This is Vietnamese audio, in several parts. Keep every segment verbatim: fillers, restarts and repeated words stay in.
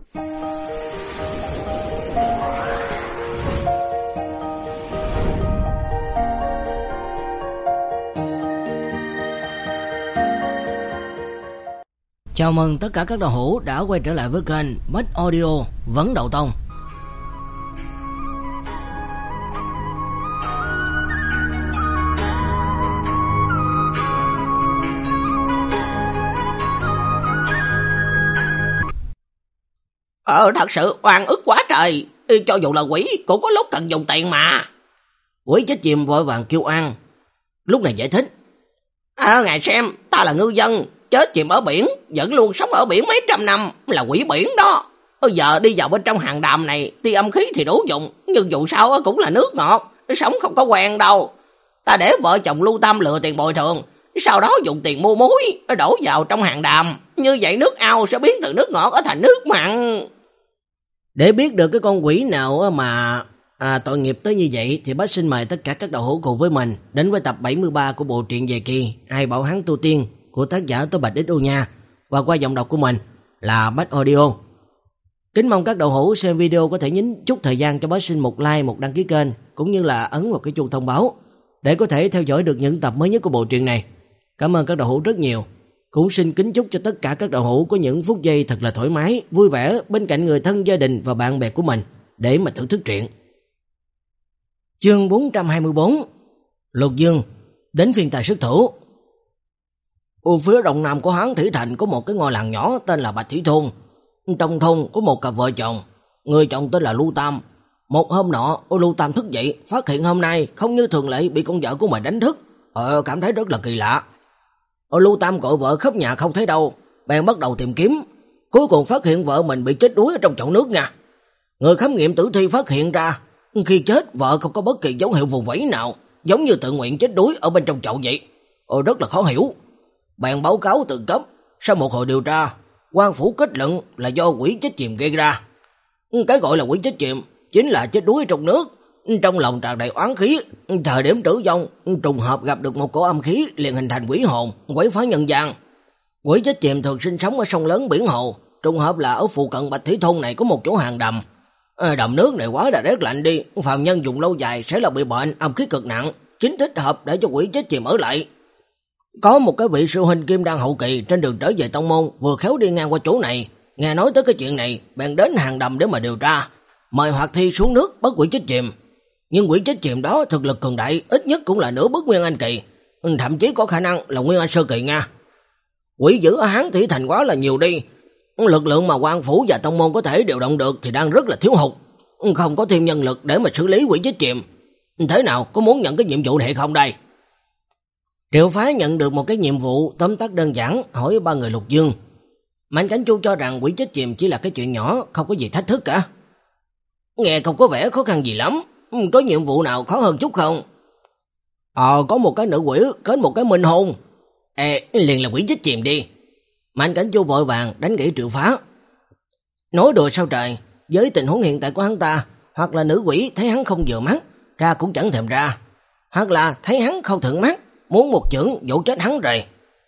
Chào mừng tất cả các đạo hữu đã quay trở lại với kênh Bách Audio Vấn Đậu Tông. Ờ, thật sự oan ức quá trời, cho dù là quỷ cũng có lúc cần dùng tiền mà. Quỷ chết chìm vội vàng kêu oan, lúc này giải thích. À, ngài xem, ta là ngư dân, chết chìm ở biển, vẫn luôn sống ở biển mấy trăm năm, là quỷ biển đó. Bây giờ đi vào bên trong hang đàm này, tuy âm khí thì đủ dùng, nhưng dù sao cũng là nước ngọt, sống không có quen đâu. Ta để vợ chồng Lưu Tam lừa tiền bồi thường, sau đó dùng tiền mua muối, đổ vào trong hang đàm, như vậy nước ao sẽ biến từ nước ngọt ở thành nước mặn. Để biết được cái con quỷ nào mà à, tội nghiệp tới như vậy thì bác xin mời tất cả các đạo hữu cùng với mình đến với tập bảy mươi ba của bộ truyện Về Kỳ Ai Bảo Hắn Tu Tiên của tác giả Tô Bạch Đích Đô Nha, và qua giọng đọc của mình là Bách Audio. Kính mong các đạo hữu xem video có thể nhấn chút thời gian cho bác xin một like, một đăng ký kênh, cũng như là ấn vào cái chuông thông báo để có thể theo dõi được những tập mới nhất của bộ truyện này. Cảm ơn các đạo hữu rất nhiều. Cũng xin kính chúc cho tất cả các đạo hữu có những phút giây thật là thoải mái, vui vẻ bên cạnh người thân, gia đình và bạn bè của mình để mà thưởng thức truyện. Chương bốn trăm hai mươi bốn, Lục Dương đến phiên tài xuất thủ. Ở phía đông nam của Hán Thủy Thành có một cái ngôi làng nhỏ tên là Bạch Thủy Thôn. Trong thôn có một cặp vợ chồng, người chồng tên là Lưu Tam. Một hôm nọ, Lưu Tam thức dậy, phát hiện hôm nay không như thường lệ bị con vợ của mình đánh thức. Ờ, cảm thấy rất là kỳ lạ. Lưu Tam gọi vợ khắp nhà không thấy đâu, bèn bắt đầu tìm kiếm, cuối cùng phát hiện vợ mình bị chết đuối ở trong chậu nước nha. Người khám nghiệm tử thi phát hiện ra, khi chết vợ không có bất kỳ dấu hiệu vùng vẫy nào, giống như tự nguyện chết đuối ở bên trong chậu vậy. Ồ, rất là khó hiểu. Bèn báo cáo từ cấp, sau một hồi điều tra, quan phủ kết luận là do quỷ chết chìm gây ra. Cái gọi là quỷ chết chìm chính là chết đuối trong nước, trong lòng tràn đầy oán khí. Thời điểm tử vong, trùng hợp gặp được một cổ âm khí liền hình thành quỷ hồn, quấy phá nhân gian. Quỷ chết chìm thường sinh sống ở sông lớn biển hồ, trùng hợp là ở phụ cận Bạch Thủy Thôn này có một chỗ hang đầm. Đầm nước này quá là rét lạnh đi, phàm nhân dùng lâu dài sẽ là bị bệnh âm khí cực nặng, chính thích hợp để cho quỷ chết chìm ở lại. Có một cái vị sư huynh kim đan hậu kỳ trên đường trở về tông môn vừa khéo đi ngang qua chỗ này, nghe nói tới cái chuyện này, bèn đến hang đầm để mà điều tra, mời Hoạt Thi xuống nước bắt quỷ chết chìm. Nhưng quỷ chết chìm đó thực lực cường đại, ít nhất cũng là nửa bước Nguyên Anh kỳ, thậm chí có khả năng là Nguyên Anh sơ kỳ nha. Quỷ dữ ở Hán Thủy Thành quá là nhiều đi, lực lượng mà quan phủ và tông môn có thể điều động được thì đang rất là thiếu hụt, không có thêm nhân lực để mà xử lý quỷ chết chìm. Thế nào, có muốn nhận cái nhiệm vụ này hay không đây? Triệu Phá nhận được một cái nhiệm vụ tóm tắt đơn giản, hỏi ba người Lục Dương. Mạnh Cảnh Chu cho rằng quỷ chết chìm chỉ là cái chuyện nhỏ, không có gì thách thức cả. Nghe không có vẻ khó khăn gì lắm, có nhiệm vụ nào khó hơn chút không? Ờ, có một cái nữ quỷ kết một cái minh hôn. Ê, liền là quỷ chết chìm đi. Mạnh Cảnh Chu vội vàng đánh gãy Triệu Phá. Nói đùa sao trời, với tình huống hiện tại của hắn ta, hoặc là nữ quỷ thấy hắn không vừa mắt, ra cũng chẳng thèm ra, hoặc là thấy hắn không thuận mắt, muốn một chưởng dỗ chết hắn rồi.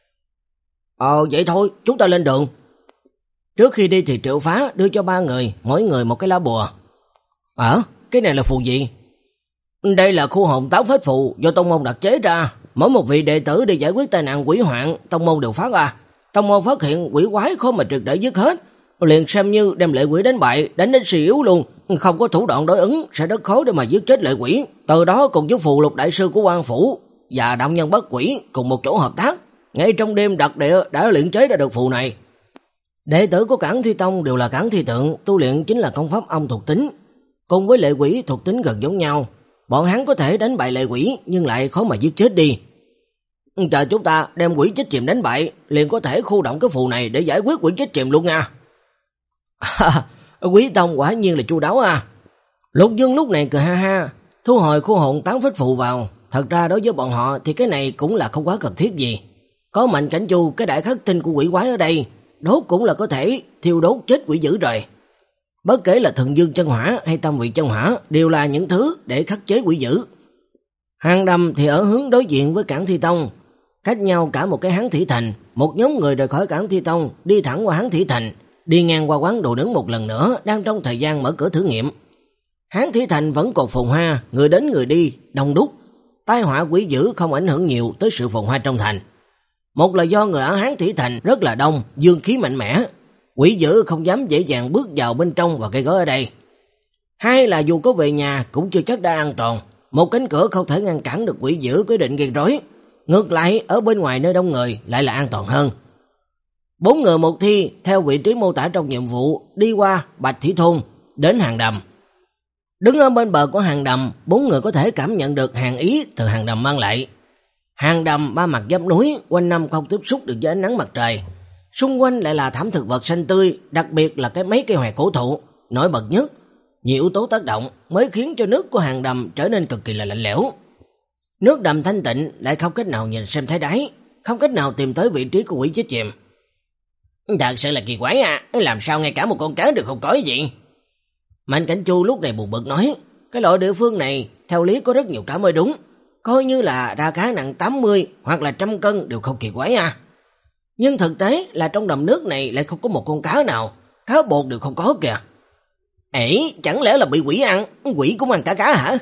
Ờ, vậy thôi, chúng ta lên đường. Trước khi đi thì Triệu Phá đưa cho ba người, mỗi người một cái lá bùa. Ờ, cái này là phù gì? Đây là khu hồn táo phết phù do tông môn đặt chế ra, mỗi một vị đệ tử đi giải quyết tai nạn quỷ hoạn, tông môn đều phát ra. Tông môn phát hiện quỷ quái khó mà triệt để dứt hết, liền xem như đem lệ quỷ đánh bại, đánh đến suy yếu luôn, không có thủ đoạn đối ứng sẽ rất khó để mà giết chết lệ quỷ. Từ đó cùng với phù lục đại sư của quan phủ và đạo nhân bất quỷ cùng một chỗ hợp tác, ngay trong đêm đặc địa đã luyện chế ra được phù này. Đệ tử của Cản Thi Tông đều là Cản Thi Tượng, tu luyện chính là công pháp âm thuộc tính, cùng với lệ quỷ thuộc tính gần giống nhau. Bọn hắn có thể đánh bại lệ quỷ nhưng lại khó mà giết chết đi. Chờ chúng ta đem quỷ chết chìm đánh bại, liền có thể khu động cái phù này để giải quyết quỷ chết chìm luôn nha. Quý tông quả nhiên là chu đáo à. Lục Dương lúc này cười ha ha, thu hồi khu hồn tán phích phù vào. Thật ra đối với bọn họ thì cái này cũng là không quá cần thiết gì. Có Mạnh Cảnh Chu, cái đại khắc tinh của quỷ quái ở đây, đốt cũng là có thể thiêu đốt chết quỷ dữ rồi. Bất kể là Thần Dương chân hỏa hay Tam Vị chân hỏa đều là những thứ để khắc chế quỷ dữ. Hang đầm thì ở hướng đối diện với Cản Thi Tông, cách nhau cả một cái Hán Thủy Thành. Một nhóm người rời khỏi Cản Thi Tông đi thẳng qua Hán Thủy Thành, đi ngang qua quán đồ nướng một lần nữa, đang trong thời gian mở cửa thử nghiệm. Hán Thị Thành vẫn còn phồn hoa, người đến người đi, đông đúc. Tai họa quỷ dữ không ảnh hưởng nhiều tới sự phồn hoa trong thành. Một là do người ở Hán Thị Thành rất là đông, dương khí mạnh mẽ, quỷ dữ không dám dễ dàng bước vào bên trong và gây rối ở đây. Hai là dù có về nhà cũng chưa chắc đã an toàn, một cánh cửa không thể ngăn cản được quỷ dữ quyết định gây rối. Ngược lại, ở bên ngoài nơi đông người lại là an toàn hơn. Bốn người một thi theo vị trí mô tả trong nhiệm vụ đi qua Bạch Thủy Thôn đến Hàng Đầm. Đứng ở bên bờ của Hàng Đầm, bốn người có thể cảm nhận được hàng ý từ Hàng Đầm mang lại. Hàng Đầm ba mặt giáp núi, quanh năm không tiếp xúc được với ánh nắng mặt trời. Xung quanh lại là thảm thực vật xanh tươi, đặc biệt là cái mấy cây hoè cổ thụ nổi bật nhất. Nhiều yếu tố tác động mới khiến cho nước của Hàng Đầm trở nên cực kỳ là lạnh lẽo. Nước đầm thanh tịnh lại không cách nào nhìn xem thấy đáy, không cách nào tìm tới vị trí của quỷ chết chìm. Thật sự là kỳ quái à, làm sao ngay cả một con cá được không có gì? Mạnh Cảnh Chu lúc này buồn bực nói, cái loại địa phương này theo lý có rất nhiều cá mới đúng, coi như là ra cá nặng tám mươi hoặc là trăm cân đều không kỳ quái à. Nhưng thực tế là trong đầm nước này lại không có một con cá nào, cá bột đều không có kìa. Ê, chẳng lẽ là bị quỷ ăn, quỷ cũng ăn cả cá hả?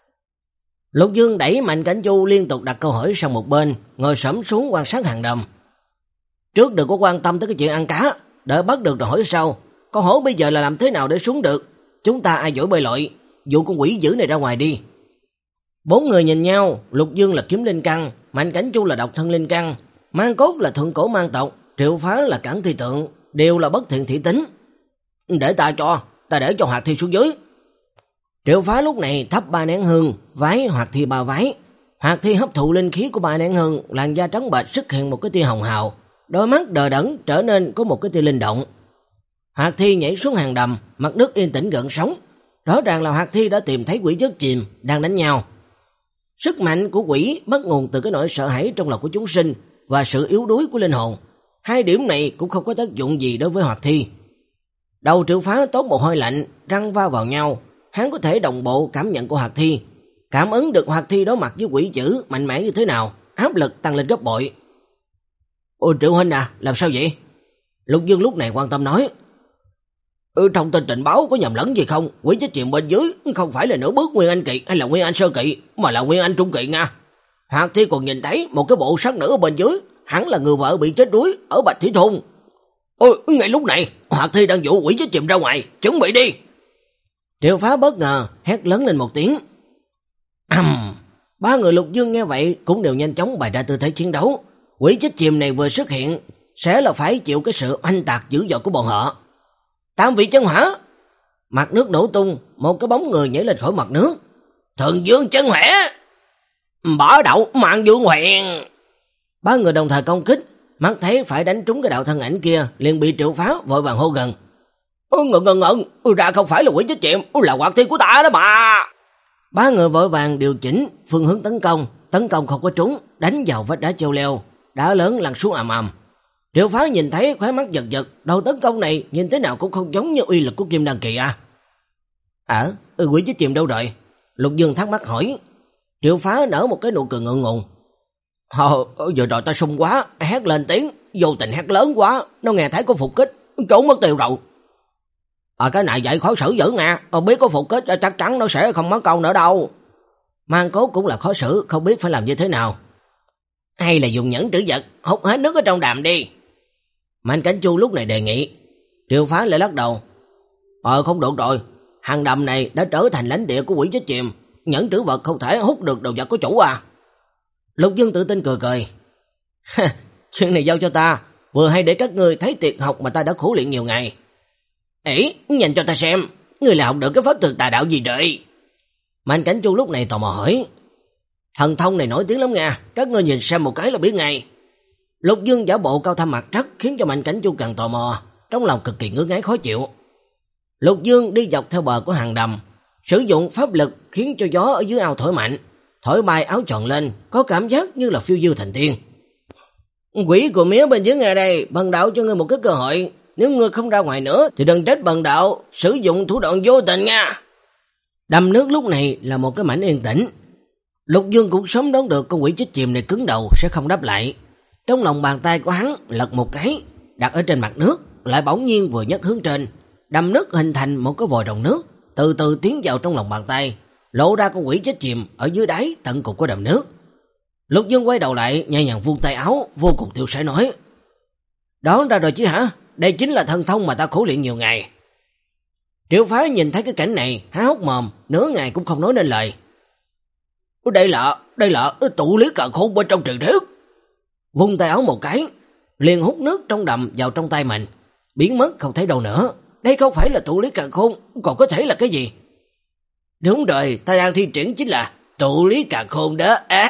Lục Dương đẩy Mạnh Cảnh Chu liên tục đặt câu hỏi sang một bên, ngồi xổm xuống quan sát Hàng Đầm. Trước đừng có quan tâm tới cái chuyện ăn cá, đợi bắt được rồi hỏi sau. Câu hỏi bây giờ là làm thế nào để xuống được? Chúng ta ai giỏi bơi lội, dụ con quỷ dữ này ra ngoài đi. Bốn người nhìn nhau, Lục Dương là kiếm linh căn, Mạnh Cảnh Chu là độc thân linh căn, Mang Cốt là thượng cổ mang tộc, Triệu Phá là cản thi tượng, đều là bất thiện thị tính. Để ta cho, ta để cho Hoạt Thi xuống dưới. Triệu Phá lúc này thắp ba nén hương, vái Hoạt Thi ba vái. Hoạt Thi hấp thụ linh khí của ba nén hương, làn da trắng bệch xuất hiện một cái tia hồng hào, đôi mắt đờ đẫn trở nên có một cái tia linh động. Hoạt Thi nhảy xuống Hàng Đầm, mặt nước yên tĩnh gợn sóng. Rõ ràng là Hoạt Thi đã tìm thấy quỷ chất chìm đang đánh nhau. Sức mạnh của quỷ bắt nguồn từ cái nỗi sợ hãi trong lòng của chúng sinh và sự yếu đuối của linh hồn. Hai điểm này cũng không có tác dụng gì đối với Hoạt Thi. Đầu Triệu Phá tốt một hơi lạnh, răng va vào nhau, hắn có thể đồng bộ cảm nhận của Hoạt Thi, cảm ứng được Hoạt Thi đối mặt với quỷ dữ mạnh mẽ như thế nào, áp lực tăng lên gấp bội. Ôi Triệu huynh à, làm sao vậy? Lục Dương lúc này quan tâm nói. Ừ, trong tin tình báo có nhầm lẫn gì không? Quỷ chết chìm bên dưới không phải là nửa bước Nguyên Anh kỳ hay là Nguyên Anh sơ kỳ, mà là Nguyên Anh trung kỳ nha. Hoạt Thi còn nhìn thấy một cái bộ xác nữ ở bên dưới, hẳn là người vợ bị chết đuối ở Bạch Thủy Thôn. Ôi, ngay lúc này Hoạt Thi đang dụ quỷ chết chìm ra ngoài, chuẩn bị đi. Triệu Phá bất ngờ hét lớn lên một tiếng. Ầm, ba người Lục Dương nghe vậy cũng đều nhanh chóng bày ra tư thế chiến đấu. Quỷ chết chìm này vừa xuất hiện sẽ là phải chịu cái sự oanh tạc dữ dội của bọn họ. Tam vị chân hỏa. Mặt nước nổ tung, một cái bóng người nhảy lên khỏi mặt nước. Thần Dương chân hỏa. Bỏ đậu Mạng Dương Huyền. Ba người đồng thời công kích, mắt thấy phải đánh trúng cái đạo thân ảnh kia, liền bị Triệu Phá vội vàng hô gần. Ngừng ngừng ngừng, ra không phải là quỷ chết chìm, là Hoạt Thi của ta đó mà. Ba người vội vàng điều chỉnh phương hướng tấn công, tấn công không có trúng, đánh vào vách đá treo leo, đá lớn lăn xuống ầm ầm. Triệu Phá nhìn thấy khóe mắt giật giật, đầu tấn công này nhìn thế nào cũng không giống như uy lực của Kim Đan kỳ à. À, ừ, quỷ chết chìm đâu rồi? Lục Dương thắc mắc hỏi. Triệu Phá nở một cái nụ cười ngượng ngùng. Ờ, vừa rồi ta sung quá, hét lên tiếng, vô tình hét lớn quá, nó nghe thấy có phục kích, trốn mất tiêu rồi. À, cái này vậy khó xử dữ nha, ờ, biết có phục kích chắc chắn nó sẽ không mất công nữa đâu. Mang Cốt cũng là khó xử, không biết phải làm như thế nào. Hay là dùng nhẫn trữ vật, hút hết nước ở trong đàm đi. Mạnh Cảnh Chu lúc này đề nghị. Triệu Phá lại lắc đầu. Ờ không được rồi, Hàng Đầm này đã trở thành lãnh địa của quỷ chết chìm, nhẫn trữ vật không thể hút được đồ vật của chủ à. Lục Dương tự tin cười cười. Chuyện này giao cho ta, vừa hay để các ngươi thấy tuyệt học mà ta đã khổ luyện nhiều ngày. Ê, nhìn cho ta xem, ngươi là học được cái pháp thuật tà đạo gì đợi? Mạnh Cảnh Chu lúc này tò mò hỏi. Thần thông này nổi tiếng lắm nha, các ngươi nhìn xem một cái là biết ngay. Lục Dương giả bộ cao thâm mặt trắc khiến cho Mạnh Cảnh Chu càng tò mò, trong lòng cực kỳ ngứa ngáy khó chịu. Lục Dương đi dọc theo bờ của Hàng Đầm, sử dụng pháp lực khiến cho gió ở dưới ao thổi mạnh, thổi bay áo tròn lên, có cảm giác như là phiêu diêu thành tiên. Quỷ của mía bên dưới ngay đây, bần đạo cho ngươi một cái cơ hội, nếu ngươi không ra ngoài nữa thì đừng trách bần đạo sử dụng thủ đoạn vô tình nha. Đầm nước lúc này là một cái mảnh yên tĩnh. Lục Dương cũng sớm đoán được con quỷ chết chìm này cứng đầu sẽ không đáp lại. Trong lòng bàn tay của hắn lật một cái, đặt ở trên mặt nước, lại bỗng nhiên vừa nhấc hướng trên, đầm nước hình thành một cái vòi rồng nước, từ từ tiến vào trong lòng bàn tay, lộ ra con quỷ chết chìm ở dưới đáy tận cùng của đầm nước. Lục Dương quay đầu lại, nhẹ nhàng vung tay áo, vô cùng tiêu sái nói: "Đoán ra rồi chứ hả? Đây chính là thần thông mà ta khổ luyện nhiều ngày." Triệu Phá nhìn thấy cái cảnh này, há hốc mồm, nửa ngày cũng không nói nên lời. Đây là, đây là tụ lý càn khôn bên trong truyền thuyết. Vung tay áo một cái, liền hút nước trong đầm vào trong tay mình, biến mất không thấy đâu nữa. Đây không phải là tụ lý càn khôn, còn có thể là cái gì? Đúng rồi, ta đang thi triển chính là tụ lý càn khôn đó. À.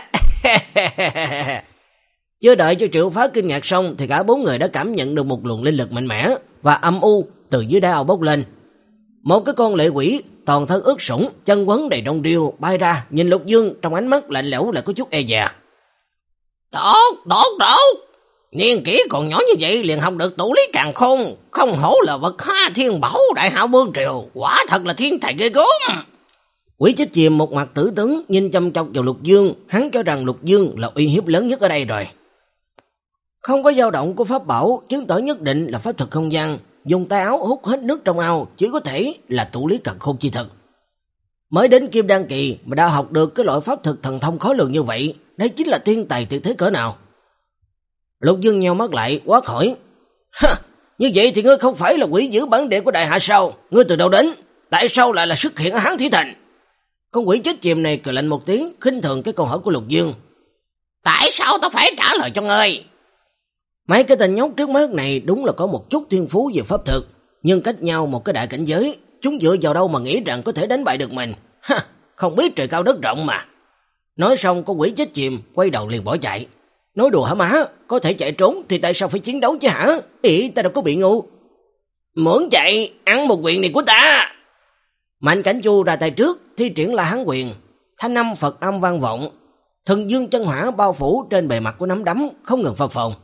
Chưa đợi cho Triệu Phá kinh ngạc xong thì cả bốn người đã cảm nhận được một luồng linh lực mạnh mẽ và âm u từ dưới đáy ao bốc lên. Một cái con lệ quỷ toàn thân ướt sũng, chân quấn đầy đông điêu bay ra, nhìn Lục Dương trong ánh mắt lạnh lẽo lại có chút e dè. Tốt, tốt, tốt. Niên kỷ còn nhỏ như vậy liền học được tụ lý càn khôn, không hổ là vật ha thiên bảo đại hảo vương triều, quả thật là thiên tài ghê gớm. Quỷ chết chìm một mặt tử tấn nhìn chăm chọc vào Lục Dương, hắn cho rằng Lục Dương là uy hiếp lớn nhất ở đây rồi. Không có dao động của pháp bảo, chứng tỏ nhất định là pháp thuật không gian, dùng tay áo hút hết nước trong ao, chỉ có thể là tụ lý càn khôn chi thực. Mới đến Kim Đan kỳ mà đã học được cái loại pháp thuật thần thông khó lường như vậy, đây chính là thiên tài tuyệt thế cỡ nào. Lục Dương nheo mắt lại, quát hỏi: "Ha, như vậy thì ngươi không phải là quỷ dữ bản địa của đại hạ sao? Ngươi từ đâu đến? Tại sao lại là xuất hiện ở Hán Thủy Thành?" Con quỷ chết chìm này cười lạnh một tiếng, khinh thường cái câu hỏi của Lục Dương. "Tại sao ta phải trả lời cho ngươi?" Mấy cái tên nhóc trước mắt này đúng là có một chút thiên phú về pháp thuật, nhưng cách nhau một cái đại cảnh giới, chúng dựa vào đâu mà nghĩ rằng có thể đánh bại được mình? Ha, không biết trời cao đất rộng mà. Nói xong con quỷ chết chìm quay đầu liền bỏ chạy. Nói đùa hả má, có thể chạy trốn thì tại sao phải chiến đấu chứ hả? Ý, ta đâu có bị ngu. Muốn chạy, ăn một quyền này của ta. Mạnh Cảnh Chu ra tay trước, thi triển là Hán quyền. Thanh âm Phật âm vang vọng, thần dương chân hỏa bao phủ trên bề mặt của nắm đấm, không ngừng phập phồng.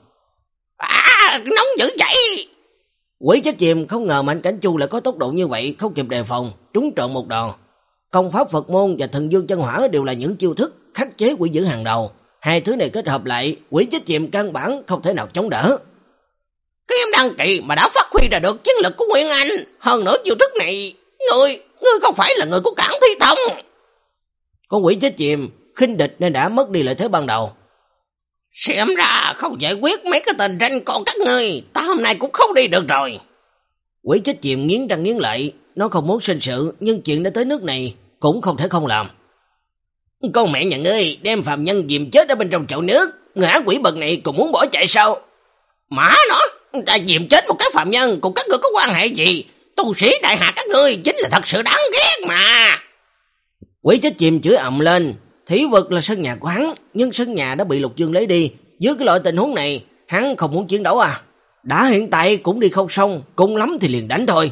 À, nóng dữ vậy. Quỷ chết chìm không ngờ Mạnh Cảnh Chu lại có tốc độ như vậy, không kịp đề phòng, trúng trọn một đòn. Công pháp Phật môn và thần dương chân hỏa đều là những chiêu thức khắc chế quỷ dữ hàng đầu. Hai thứ này kết hợp lại, quỷ chết chìm căn bản không thể nào chống đỡ. Kim Đan kỳ mà đã phát huy ra được chiến lực của Nguyên Anh, hơn nữa chiêu thức này, ngươi, ngươi không phải là người của Cảng Thi Tông. Con quỷ chết chìm khinh địch nên đã mất đi lợi thế ban đầu. Xem ra không giải quyết mấy cái tên ranh con các ngươi, ta hôm nay cũng không đi được rồi. Quỷ chết chìm nghiến răng nghiến lợi, nó không muốn sinh sự, nhưng chuyện đã tới nước này cũng không thể không làm. Con mẹ nhà ngươi đem phàm nhân dìm chết ở bên trong chậu nước, ngã quỷ bậc này cũng muốn bỏ chạy sao? Mã nó, ta dìm chết một cái phàm nhân cùng các ngươi có quan hệ gì? Tu sĩ đại hạ các ngươi chính là thật sự đáng ghét mà. Quỷ chết chìm chửi ầm lên. Thủy vực là sân nhà của hắn, nhưng sân nhà đã bị Lục Dương lấy đi. Dưới cái loại tình huống này, hắn không muốn chiến đấu à? Đã hiện tại cũng đi không xong, cùng lắm thì liền đánh thôi.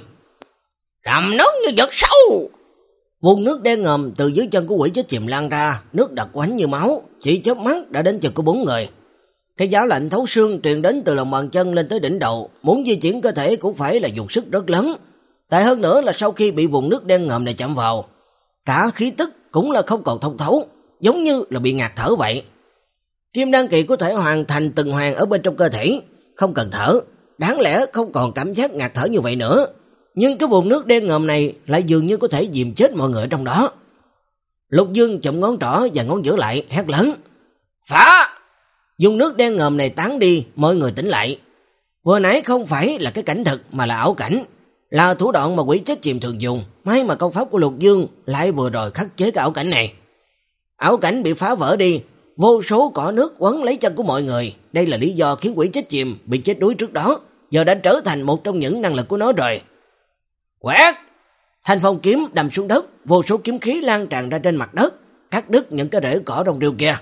Rầm nước như vật sâu. Vùng nước đen ngòm từ dưới chân của quỷ chết chìm lan ra, nước đặc quánh như máu, chỉ chớp mắt đã đến chân của bốn người. Cái giá lạnh thấu xương truyền đến từ lòng bàn chân lên tới đỉnh đầu, muốn di chuyển cơ thể cũng phải là dùng sức rất lớn. Tại hơn nữa là sau khi bị vùng nước đen ngòm này chạm vào, cả khí tức cũng là không còn thông thấu, giống như là bị ngạt thở vậy. Kim Đan kỳ có thể hoàn thành từng hoàn ở bên trong cơ thể, không cần thở, đáng lẽ không còn cảm giác ngạt thở như vậy nữa. Nhưng cái vùng nước đen ngòm này lại dường như có thể dìm chết mọi người trong đó. Lục Dương chụm ngón trỏ và ngón giữa lại, hét lớn: "Phá!" Dùng nước đen ngòm này tán đi, mọi người tỉnh lại. Vừa nãy không phải là cái cảnh thực mà là ảo cảnh, là thủ đoạn mà quỷ chết chìm thường dùng. May mà công pháp của Lục Dương lại vừa rồi khắc chế cái ảo cảnh này. Ảo cảnh bị phá vỡ đi, vô số cỏ nước quấn lấy chân của mọi người. Đây là lý do khiến quỷ chết chìm bị chết đuối trước đó, giờ đã trở thành một trong những năng lực của nó rồi. Quét! Thanh phong kiếm đâm xuống đất, vô số kiếm khí lan tràn ra trên mặt đất, cắt đứt những cái rễ cỏ trong rêu kia.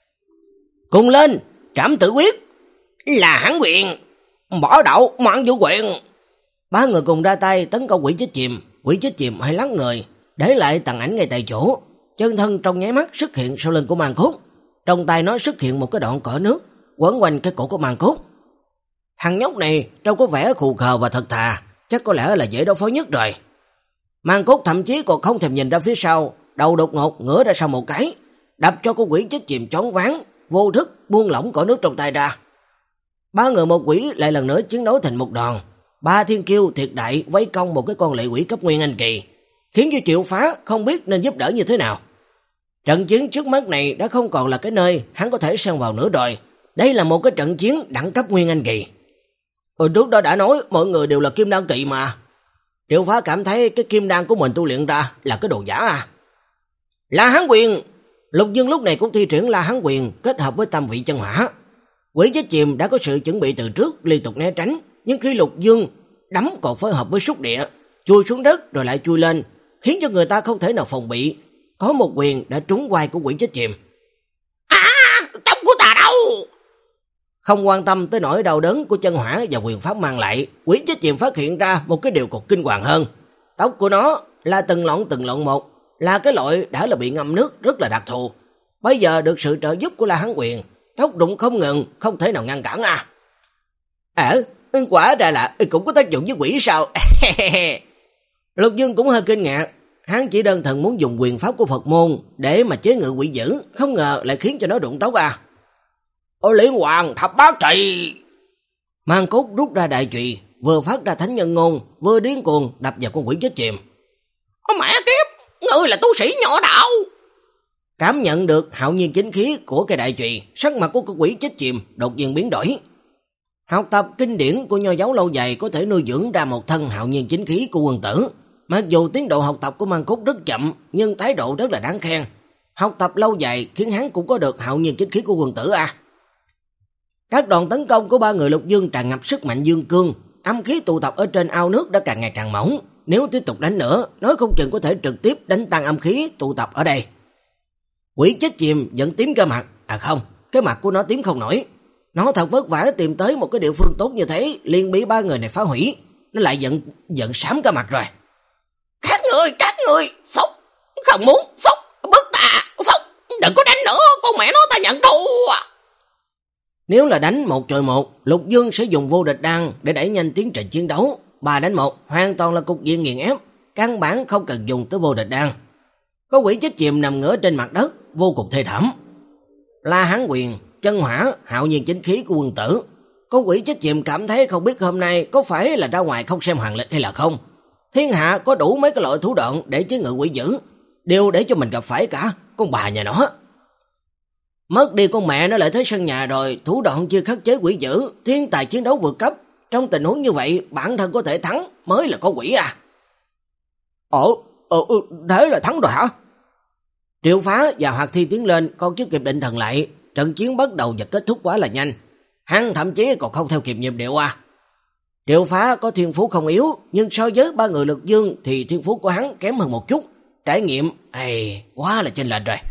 Cùng lên, trảm tử quyết! Là Hán quyền! Bỏ đậu, mạng vũ quyền! Ba người cùng ra tay tấn công quỷ chết chìm. Quỷ chết chìm hay lắc người, để lại tàn ảnh ngay tại chỗ. Chân thân trong nháy mắt xuất hiện sau lưng của Màn Cốt. Trong tay nó xuất hiện một cái đoạn cỏ nước quấn quanh cái cổ của Màn Cốt. Thằng nhóc này trông có vẻ khù khờ và thật thà, chắc có lẽ là dễ đối phó nhất rồi. Màn Cốt thậm chí còn không thèm nhìn ra phía sau, đầu đột ngột ngửa ra sau một cái, đập cho con quỷ chết chìm choáng váng, vô thức buông lỏng cỏ nước trong tay ra. Ba người một quỷ lại lần nữa chiến đấu thành một đòn. ba thiên kiêu thiệt đại vây công một cái con lệ quỷ cấp nguyên anh kỳ, khiến cho Triệu Phá không biết nên giúp đỡ như thế nào. Trận chiến trước mắt này đã không còn là cái nơi hắn có thể xen vào nữa rồi. Đây là một cái trận chiến đẳng cấp nguyên anh kỳ. Hồi trước đó đã nói mọi người đều là kim đan kỳ mà. Triệu Phá cảm thấy cái kim đan của mình tu luyện ra là cái đồ giả à. La Hán Quyền. Lục Dương lúc này cũng thi triển La Hán Quyền kết hợp với tam vị chân hỏa. Quỷ chết chìm đã có sự chuẩn bị từ trước, liên tục né tránh, nhưng khi Lục Dương đấm còn phối hợp với xúc địa, chui xuống đất rồi lại chui lên, khiến cho người ta không thể nào phòng bị. Có một quyền đã trúng vai của quỷ chết chìm. À, tóc của ta đâu? Không quan tâm tới nỗi đau đớn của chân hỏa và quyền pháp mang lại, quỷ chết chìm phát hiện ra một cái điều còn kinh hoàng hơn. Tóc của nó là từng lọn từng lọn một, là cái loại đã là bị ngâm nước rất là đặc thù. Bây giờ được sự trợ giúp của La Hán Quyền, tốc đụng không ngừng, không thể nào ngăn cản à. Ờ, à, quả ra là cũng có tác dụng với quỷ sao? Lục Dương cũng hơi kinh ngạc, hắn chỉ đơn thuần muốn dùng quyền pháp của Phật môn để mà chế ngự quỷ dữ, không ngờ lại khiến cho nó đụng tóc à. Ô Liên Hoàng thập bát trị. Mang Cốt rút ra đại trùy, vừa phát ra thánh nhân ngôn, vừa điên cuồng đập vào con quỷ chết chìm. Ô mẹ kiếp, ngươi là tu sĩ nhỏ đạo. Cảm nhận được hạo nhiên chính khí của cái đại trùy, sắc mặt của con quỷ chết chìm đột nhiên biến đổi. Học tập kinh điển của nho giáo lâu dài có thể nuôi dưỡng ra một thân hạo nhiên chính khí của quân tử. Mặc dù tiến độ học tập của Mang Cốt rất chậm, nhưng thái độ rất là đáng khen. Học tập lâu dài khiến hắn cũng có được hạo nhiên chính khí của quân tử à. Các đòn tấn công của ba người Lục Dương tràn ngập sức mạnh dương cương, âm khí tụ tập ở trên ao nước đã càng ngày càng mỏng. Nếu tiếp tục đánh nữa, nói không chừng có thể trực tiếp đánh tan âm khí tụ tập ở đây. Quỷ chết chìm vẫn tím cái mặt, à không, cái mặt của nó tím không nổi. Nó thật vất vả tìm tới một cái địa phương tốt như thế, liền bị ba người này phá hủy. Nó lại giận giận sám cả mặt rồi. Các người, các người, Phúc, không muốn, Phúc, bức ta, Phúc, đừng có đánh nữa, con mẹ nó ta nhận thù à. Nếu là đánh một chọi một, Lục Dương sẽ dùng vô địch đan để đẩy nhanh tiến trình chiến đấu. Ba đánh một, hoàn toàn là cục diện nghiền ép, căn bản không cần dùng tới vô địch đan. Có quỷ chết chìm nằm ngửa trên mặt đất, vô cùng thê thảm. La Hán Quyền, chân hỏa, hạo nhiên chính khí của quân tử. Con quỷ chết chìm cảm thấy không biết hôm nay có phải là ra ngoài không xem hoàng lịch hay là không. Thiên hạ có đủ mấy cái loại thủ đoạn để chế ngự quỷ dữ, đều để cho mình gặp phải cả, con bà nhà nó. Mất đi con mẹ nó lại tới sân nhà rồi, thủ đoạn chưa khắc chế quỷ dữ, thiên tài chiến đấu vượt cấp. Trong tình huống như vậy, bản thân có thể thắng mới là có quỷ à. Ồ, ồ, thế là thắng rồi hả? Triệu Phá và Hoạt Thi tiến lên, còn chưa kịp định thần lại, trận chiến bắt đầu và kết thúc quá là nhanh. Hắn thậm chí còn không theo kịp nhịp điệu à. Triệu Phá có thiên phú không yếu, nhưng so với ba người Lục Dương thì thiên phú của hắn kém hơn một chút. Trải nghiệm, ây, quá là chênh lệch rồi.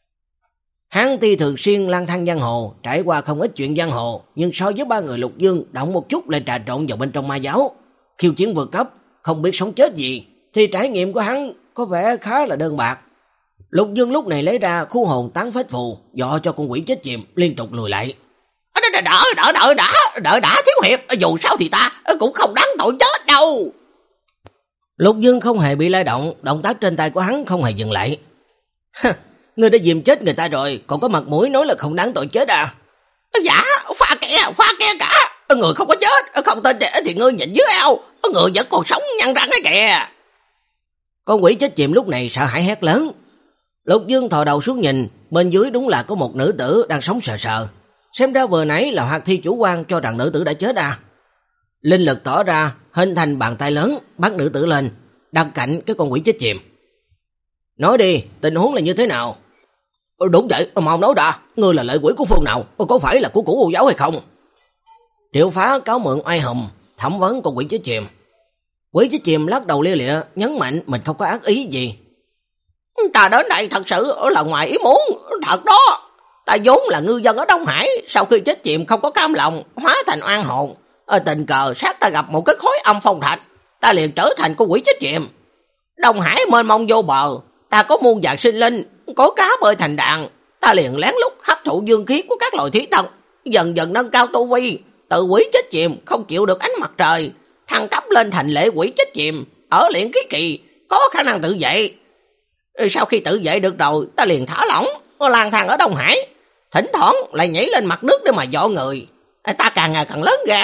Hắn tuy thường xuyên lang thang giang hồ, trải qua không ít chuyện giang hồ, nhưng so với ba người Lục Dương động một chút lại trà trộn vào bên trong ma giáo, khiêu chiến vượt cấp, không biết sống chết gì, thì trải nghiệm của hắn có vẻ khá là đơn bạc. Lục Dương lúc này lấy ra khu hồn tán phách phù, dọ cho con quỷ chết chìm liên tục lùi lại. Đỡ đỡ đỡ đỡ đã, đỡ đã thiếu hiệp, dù sao thì ta cũng không đáng tội chết đâu. Lục Dương không hề bị lay động, động tác trên tay của hắn không hề dừng lại. Ngươi đã dìm chết người ta rồi, còn có mặt mũi nói là không đáng tội chết à? Dạ, pha kẻ, pha kẻ cả. Người không có chết, không tên trẻ thì ngươi nhìn dưới ao, người vẫn còn sống nhăn răng cái kìa. Con quỷ chết chìm lúc này sợ hãi hét lớn. Lục Dương thò đầu xuống nhìn, bên dưới đúng là có một nữ tử đang sống sờ sờ. Xem ra vừa nãy là Hoạt Thi chủ quan cho rằng nữ tử đã chết à. Linh lực tỏ ra, hình thành bàn tay lớn, bắt nữ tử lên, đặt cạnh cái con quỷ chết chìm. Nói đi, tình huống là như thế nào? Đúng vậy, mau nói ra, ngươi là lệ quỷ của phương nào, có phải là của củ Ô giáo hay không? Triệu Phá cáo mượn oai hùng, thẩm vấn con quỷ chết chìm. Quỷ chết chìm lắc đầu lia lịa, nhấn mạnh mình không có ác ý gì. Ta đến đây thật sự là ngoài ý muốn, thật đó. Ta vốn là ngư dân ở Đông Hải, sau khi chết chìm không có cam lòng, hóa thành oan hồn. Ở tình cờ sát ta gặp một cái khối âm phong thạch, ta liền trở thành con quỷ chết chìm. Đông Hải mênh mông vô bờ, ta có muôn vàn sinh linh, có cá bơi thành đàn, ta liền lén lút hấp thụ dương khí của các loài thủy tộc, dần dần nâng cao tu vi, từ quỷ chết chìm không chịu được ánh mặt trời, thăng cấp lên thành lệ quỷ chết chìm, ở luyện khí kỳ, có khả năng tự vệ. Sau khi tự vệ được rồi, ta liền thả lỏng, lang thang ở Đông Hải, thỉnh thoảng lại nhảy lên mặt nước để mà dọ người. Ta càng ngày càng lớn gan,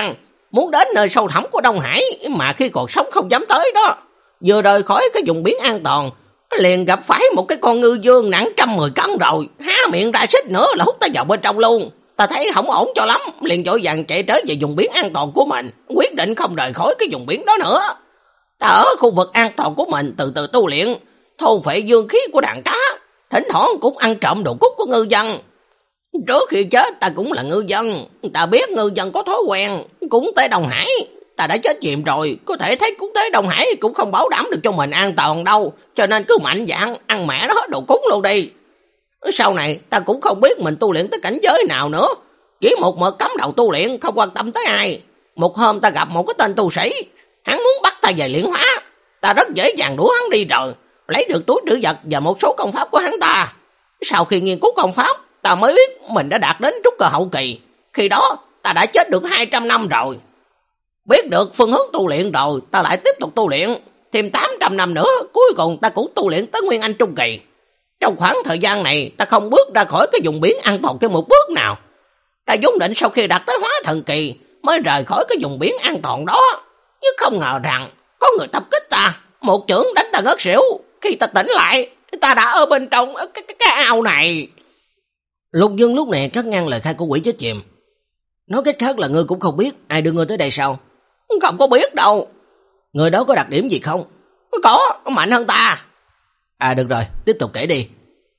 muốn đến nơi sâu thẳm của Đông Hải mà khi còn sống không dám tới đó. Vừa rời khỏi cái vùng biển an toàn, liền gặp phải một cái con ngư dương nặng trăm mười cân rồi, há miệng ra xích nữa là hút ta vào bên trong luôn. Ta thấy không ổn cho lắm, liền vội vàng chạy trở về vùng biển an toàn của mình, quyết định không rời khỏi cái vùng biển đó nữa. Ta ở khu vực an toàn của mình từ từ tu luyện, thôn phệ dương khí của đàn cá, thỉnh thoảng cũng ăn trộm đồ cút của ngư dân. Trước khi chết ta cũng là ngư dân, ta biết ngư dân có thói quen cúng tế Đông Hải. Ta đã chết chìm rồi, có thể thấy cúng tế Đông Hải cũng không bảo đảm được cho mình an toàn đâu, cho nên cứ mạnh dạn ăn mẹ nó hết đồ cúng luôn đi. Sau này ta cũng không biết mình tu luyện tới cảnh giới nào nữa, chỉ một mực cắm đầu tu luyện, không quan tâm tới ai. Một hôm ta gặp một cái tên tu sĩ, hắn muốn bắt ta về luyện hóa, ta rất dễ dàng đuổi hắn đi rồi, lấy được túi trữ vật và một số công pháp của hắn ta. Sau khi nghiên cứu công pháp, ta mới biết mình đã đạt đến trúc cơ hậu kỳ, khi đó ta đã chết được hai trăm năm rồi. Biết được phương hướng tu luyện rồi, ta lại tiếp tục tu luyện, thêm tám trăm năm nữa, cuối cùng ta cũng tu luyện tới Nguyên Anh trung kỳ. Trong khoảng thời gian này, ta không bước ra khỏi cái vùng biển an toàn cái một bước nào. Ta vốn định sau khi đạt tới hóa thần kỳ mới rời khỏi cái vùng biển an toàn đó, chứ không ngờ rằng có người tập kích ta, một chưởng đánh ta ngất xỉu. Khi ta tỉnh lại, ta đã ở bên trong cái, cái, cái ao này. Lục Dương lúc này cắt ngang lời khai của quỷ chết chìm. Nói cách khác là ngươi cũng không biết ai đưa ngươi tới đây sao? Không có biết đâu. Người đó có đặc điểm gì không? Có, mạnh hơn ta. À được rồi, tiếp tục kể đi.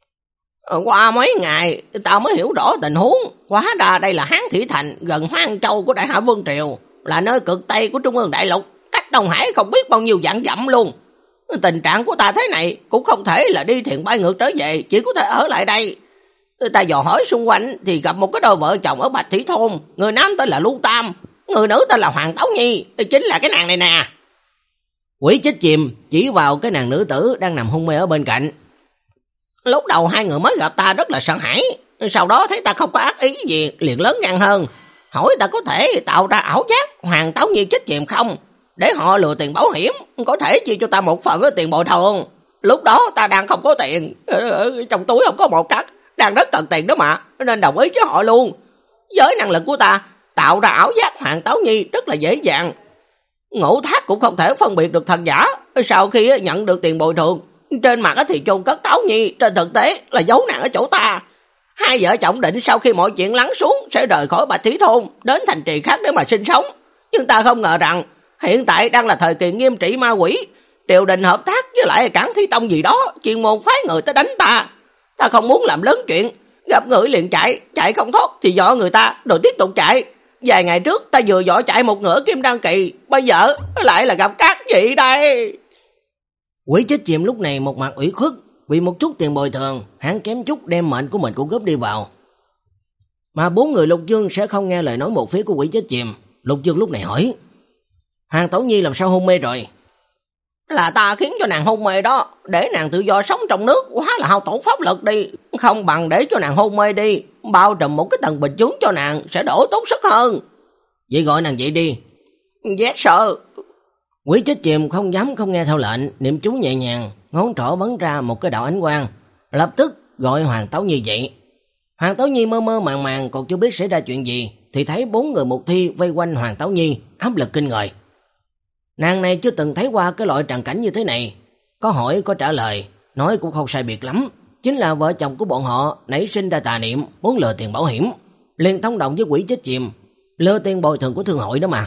Qua mấy ngày, ta mới hiểu rõ tình huống. Hóa ra đây là Hán Thị Thành, gần Hoang Châu của Đại Hạ Vương Triều, là nơi cực Tây của Trung ương Đại Lục, cách Đông Hải không biết bao nhiêu vạn dặm luôn. Tình trạng của ta thế này cũng không thể là đi thuyền bay ngược trở về, chỉ có thể ở lại đây. Ta dò hỏi xung quanh thì gặp một cái đôi vợ chồng ở Bạch Thủy Thôn, người nam tên là Lưu Tam, người nữ tên là Hoàng Tấu Nhi, chính là cái nàng này nè. Quỷ chết chìm chỉ vào cái nàng nữ tử đang nằm hôn mê ở bên cạnh. Lúc đầu hai người mới gặp ta rất là sợ hãi, sau đó thấy ta không có ác ý gì, liền lớn gan hơn, hỏi ta có thể tạo ra ảo giác Hoàng Tấu Nhi chết chìm không, để họ lừa tiền bảo hiểm, có thể chia cho ta một phần ở tiền bồi thường. Lúc đó ta đang không có tiền, trong túi không có một cắt, đang rất cần tiền đó mà, nên đồng ý với họ luôn. Với năng lực của ta, tạo ra ảo giác Hoàng Tấu Nhi rất là dễ dàng. Ngũ Thác cũng không thể phân biệt được thật giả. Sau khi nhận được tiền bồi thường, trên mặt thì chôn cất Tấu Nhi, trên thực tế là giấu nàng ở chỗ ta. Hai vợ chồng định sau khi mọi chuyện lắng xuống sẽ rời khỏi Bạch Thủy Thôn đến thành trì khác để mà sinh sống. Nhưng ta không ngờ rằng hiện tại đang là thời kỳ nghiêm trị ma quỷ, triều đình hợp tác với lại Cảng Thi Tông gì đó, chuyên môn phái người tới đánh ta. Ta không muốn làm lớn chuyện, gặp người liền chạy, chạy không thoát thì dọa người ta rồi tiếp tục chạy. Vài ngày trước ta vừa dọa chạy một ngựa kim đăng kỳ, bây giờ lại là gặp các vị đây. Quỷ chết chìm lúc này một mặt ủy khuất, vì một chút tiền bồi thường, hắn kém chút đem mệnh của mình cũng góp đi vào. Mà bốn người Lục Dương sẽ không nghe lời nói một phía của quỷ chết chìm. Lục Dương lúc này hỏi, Hoàng Tấu Nhi làm sao hôn mê rồi? Là ta khiến cho nàng hôn mê đó, để nàng tự do sống trong nước, quá là hao tổn pháp lực đi, không bằng để cho nàng hôn mê đi, bao trùm một cái tầng bình chướng cho nàng sẽ đổ tốt sức hơn. Vậy gọi nàng dậy đi. Yes sir. Quỷ chết chìm không dám không nghe theo lệnh, niệm chú nhẹ nhàng, ngón trỏ bắn ra một cái đạo ánh quang, lập tức gọi Hoàng Tấu Nhi dậy. Hoàng Tấu Nhi mơ mơ màng màng còn chưa biết xảy ra chuyện gì, thì thấy bốn người một thi vây quanh Hoàng Tấu Nhi, áp lực kinh người. Nàng này chưa từng thấy qua cái loại tràng cảnh như thế này, có hỏi có trả lời, nói cũng không sai biệt lắm, chính là vợ chồng của bọn họ nảy sinh ra tà niệm, muốn lừa tiền bảo hiểm, liền thông đồng với quỷ chết chìm, lừa tiền bồi thường của thương hội đó mà.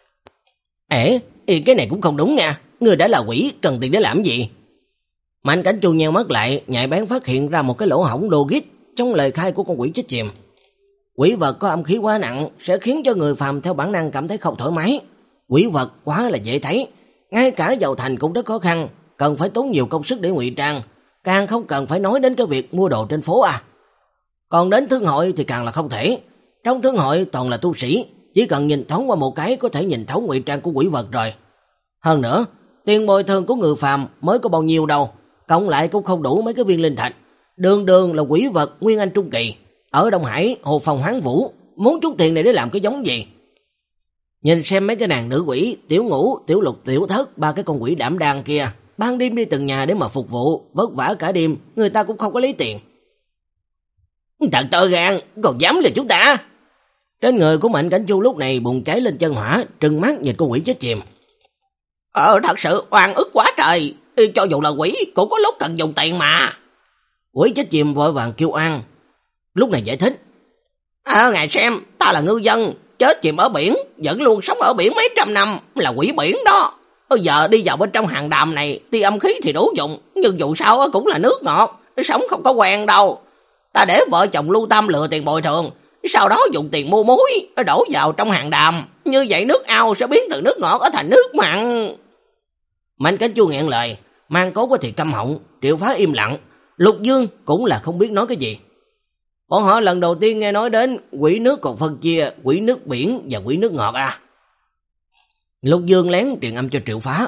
Ê, cái này cũng không đúng nha, người đã là quỷ, cần tiền để làm gì? Mạnh Cảnh Chu nheo mắt lại, nhạy bén phát hiện ra một cái lỗ hổng logic trong lời khai của con quỷ chết chìm. Quỷ vật có âm khí quá nặng sẽ khiến cho người phàm theo bản năng cảm thấy không thoải mái. Quỷ vật quá là dễ thấy, ngay cả vào thành cũng rất khó khăn, cần phải tốn nhiều công sức để ngụy trang, càng không cần phải nói đến cái việc mua đồ trên phố à. Còn đến thương hội thì càng là không thể, trong thương hội toàn là tu sĩ, chỉ cần nhìn thoáng qua một cái có thể nhìn thấu ngụy trang của quỷ vật rồi. Hơn nữa, tiền bồi thường của người phàm mới có bao nhiêu đâu, cộng lại cũng không đủ mấy cái viên linh thạch, đường đường là quỷ vật Nguyên Anh trung kỳ, ở Đông Hải Hồ Phong Hoán Vũ, muốn chút tiền này để làm cái giống gì? Nhìn xem mấy cái nàng nữ quỷ, Tiểu Ngũ, Tiểu Lục, Tiểu Thất, ba cái con quỷ đảm đang kia, ban đêm đi từng nhà để mà phục vụ, vất vả cả đêm, người ta cũng không có lấy tiền. Thật to gan, còn dám là chúng ta. Trên người của Mạnh Cảnh Chu lúc này bùng cháy lên chân hỏa, trừng mắt nhìn con quỷ chết chìm. Ờ, thật sự oan ức quá trời, cho dù là quỷ cũng có lúc cần dùng tiền mà. Quỷ chết chìm vội vàng kêu oan. Lúc này giải thích. À, ngài xem, ta là ngư dân, chết chìm ở biển, vẫn luôn sống ở biển mấy trăm năm, là quỷ biển đó. Bây giờ đi vào bên trong hang đàm này, tia âm khí thì đủ dùng, nhưng dù sao cũng là nước ngọt, sống không có quen đâu. Ta để vợ chồng Lưu Tam lừa tiền bồi thường, sau đó dùng tiền mua muối, đổ vào trong hang đàm. Như vậy nước ao sẽ biến từ nước ngọt ở thành nước mặn. Mạnh Cảnh Chu nghẹn lời, Mang Cốt thì câm họng, Triệu Phá im lặng. Lục Dương cũng là không biết nói cái gì. Bọn họ lần đầu tiên nghe nói đến quỷ nước còn phân chia quỷ nước biển và quỷ nước ngọt à. Lục Dương lén truyền âm cho Triệu Phá.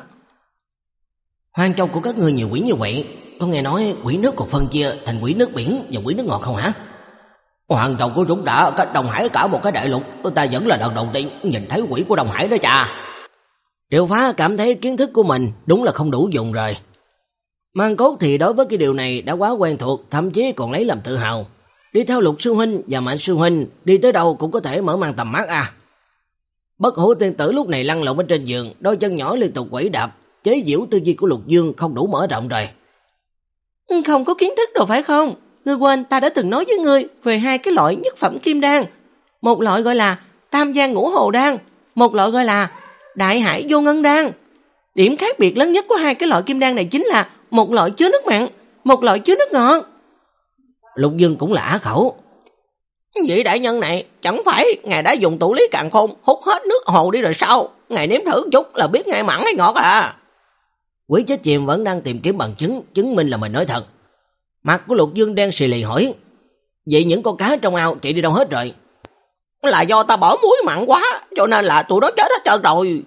Hoang Châu của các ngươi nhiều quỷ như vậy, có nghe nói quỷ nước còn phân chia thành quỷ nước biển và quỷ nước ngọt không hả? Hoàng Châu của chúng đã cách Đông Hải cả một cái đại lục, ta vẫn là lần đầu tiên nhìn thấy quỷ của Đông Hải đó cha. Triệu Phá cảm thấy kiến thức của mình đúng là không đủ dùng rồi. Mang Cốt thì đối với cái điều này đã quá quen thuộc, thậm chí còn lấy làm tự hào. Đi theo Lục sư huynh và Mạnh sư huynh, đi tới đâu cũng có thể mở mang tầm mắt à. Bất Hủ tiên tử lúc này lăn lộn bên trên giường, đôi chân nhỏ liên tục quẩy đạp, chế giễu tư duy của Lục Dương không đủ mở rộng rồi. Không có kiến thức rồi phải không? Ngươi quên ta đã từng nói với ngươi về hai cái loại nhất phẩm kim đan. Một loại gọi là Tam Giang Ngũ Hồ đan, một loại gọi là Đại Hải Vô Ngân đan. Điểm khác biệt lớn nhất của hai cái loại kim đan này chính là một loại chứa nước mặn, một loại chứa nước ngọt. Lục Dương cũng là á khẩu. Vị đại nhân này, chẳng phải ngài đã dùng tụ lý càn khôn hút hết nước hồ đi rồi sao? Ngài nếm thử chút là biết ngài mặn hay ngọt à? Quỷ chết chìm vẫn đang tìm kiếm bằng chứng, chứng minh là mình nói thật. Mặt của Lục Dương đen xì lì hỏi. Vậy những con cá trong ao chạy đi đâu hết rồi? Là do ta bỏ muối mặn quá, cho nên là tụi nó chết hết trơn rồi.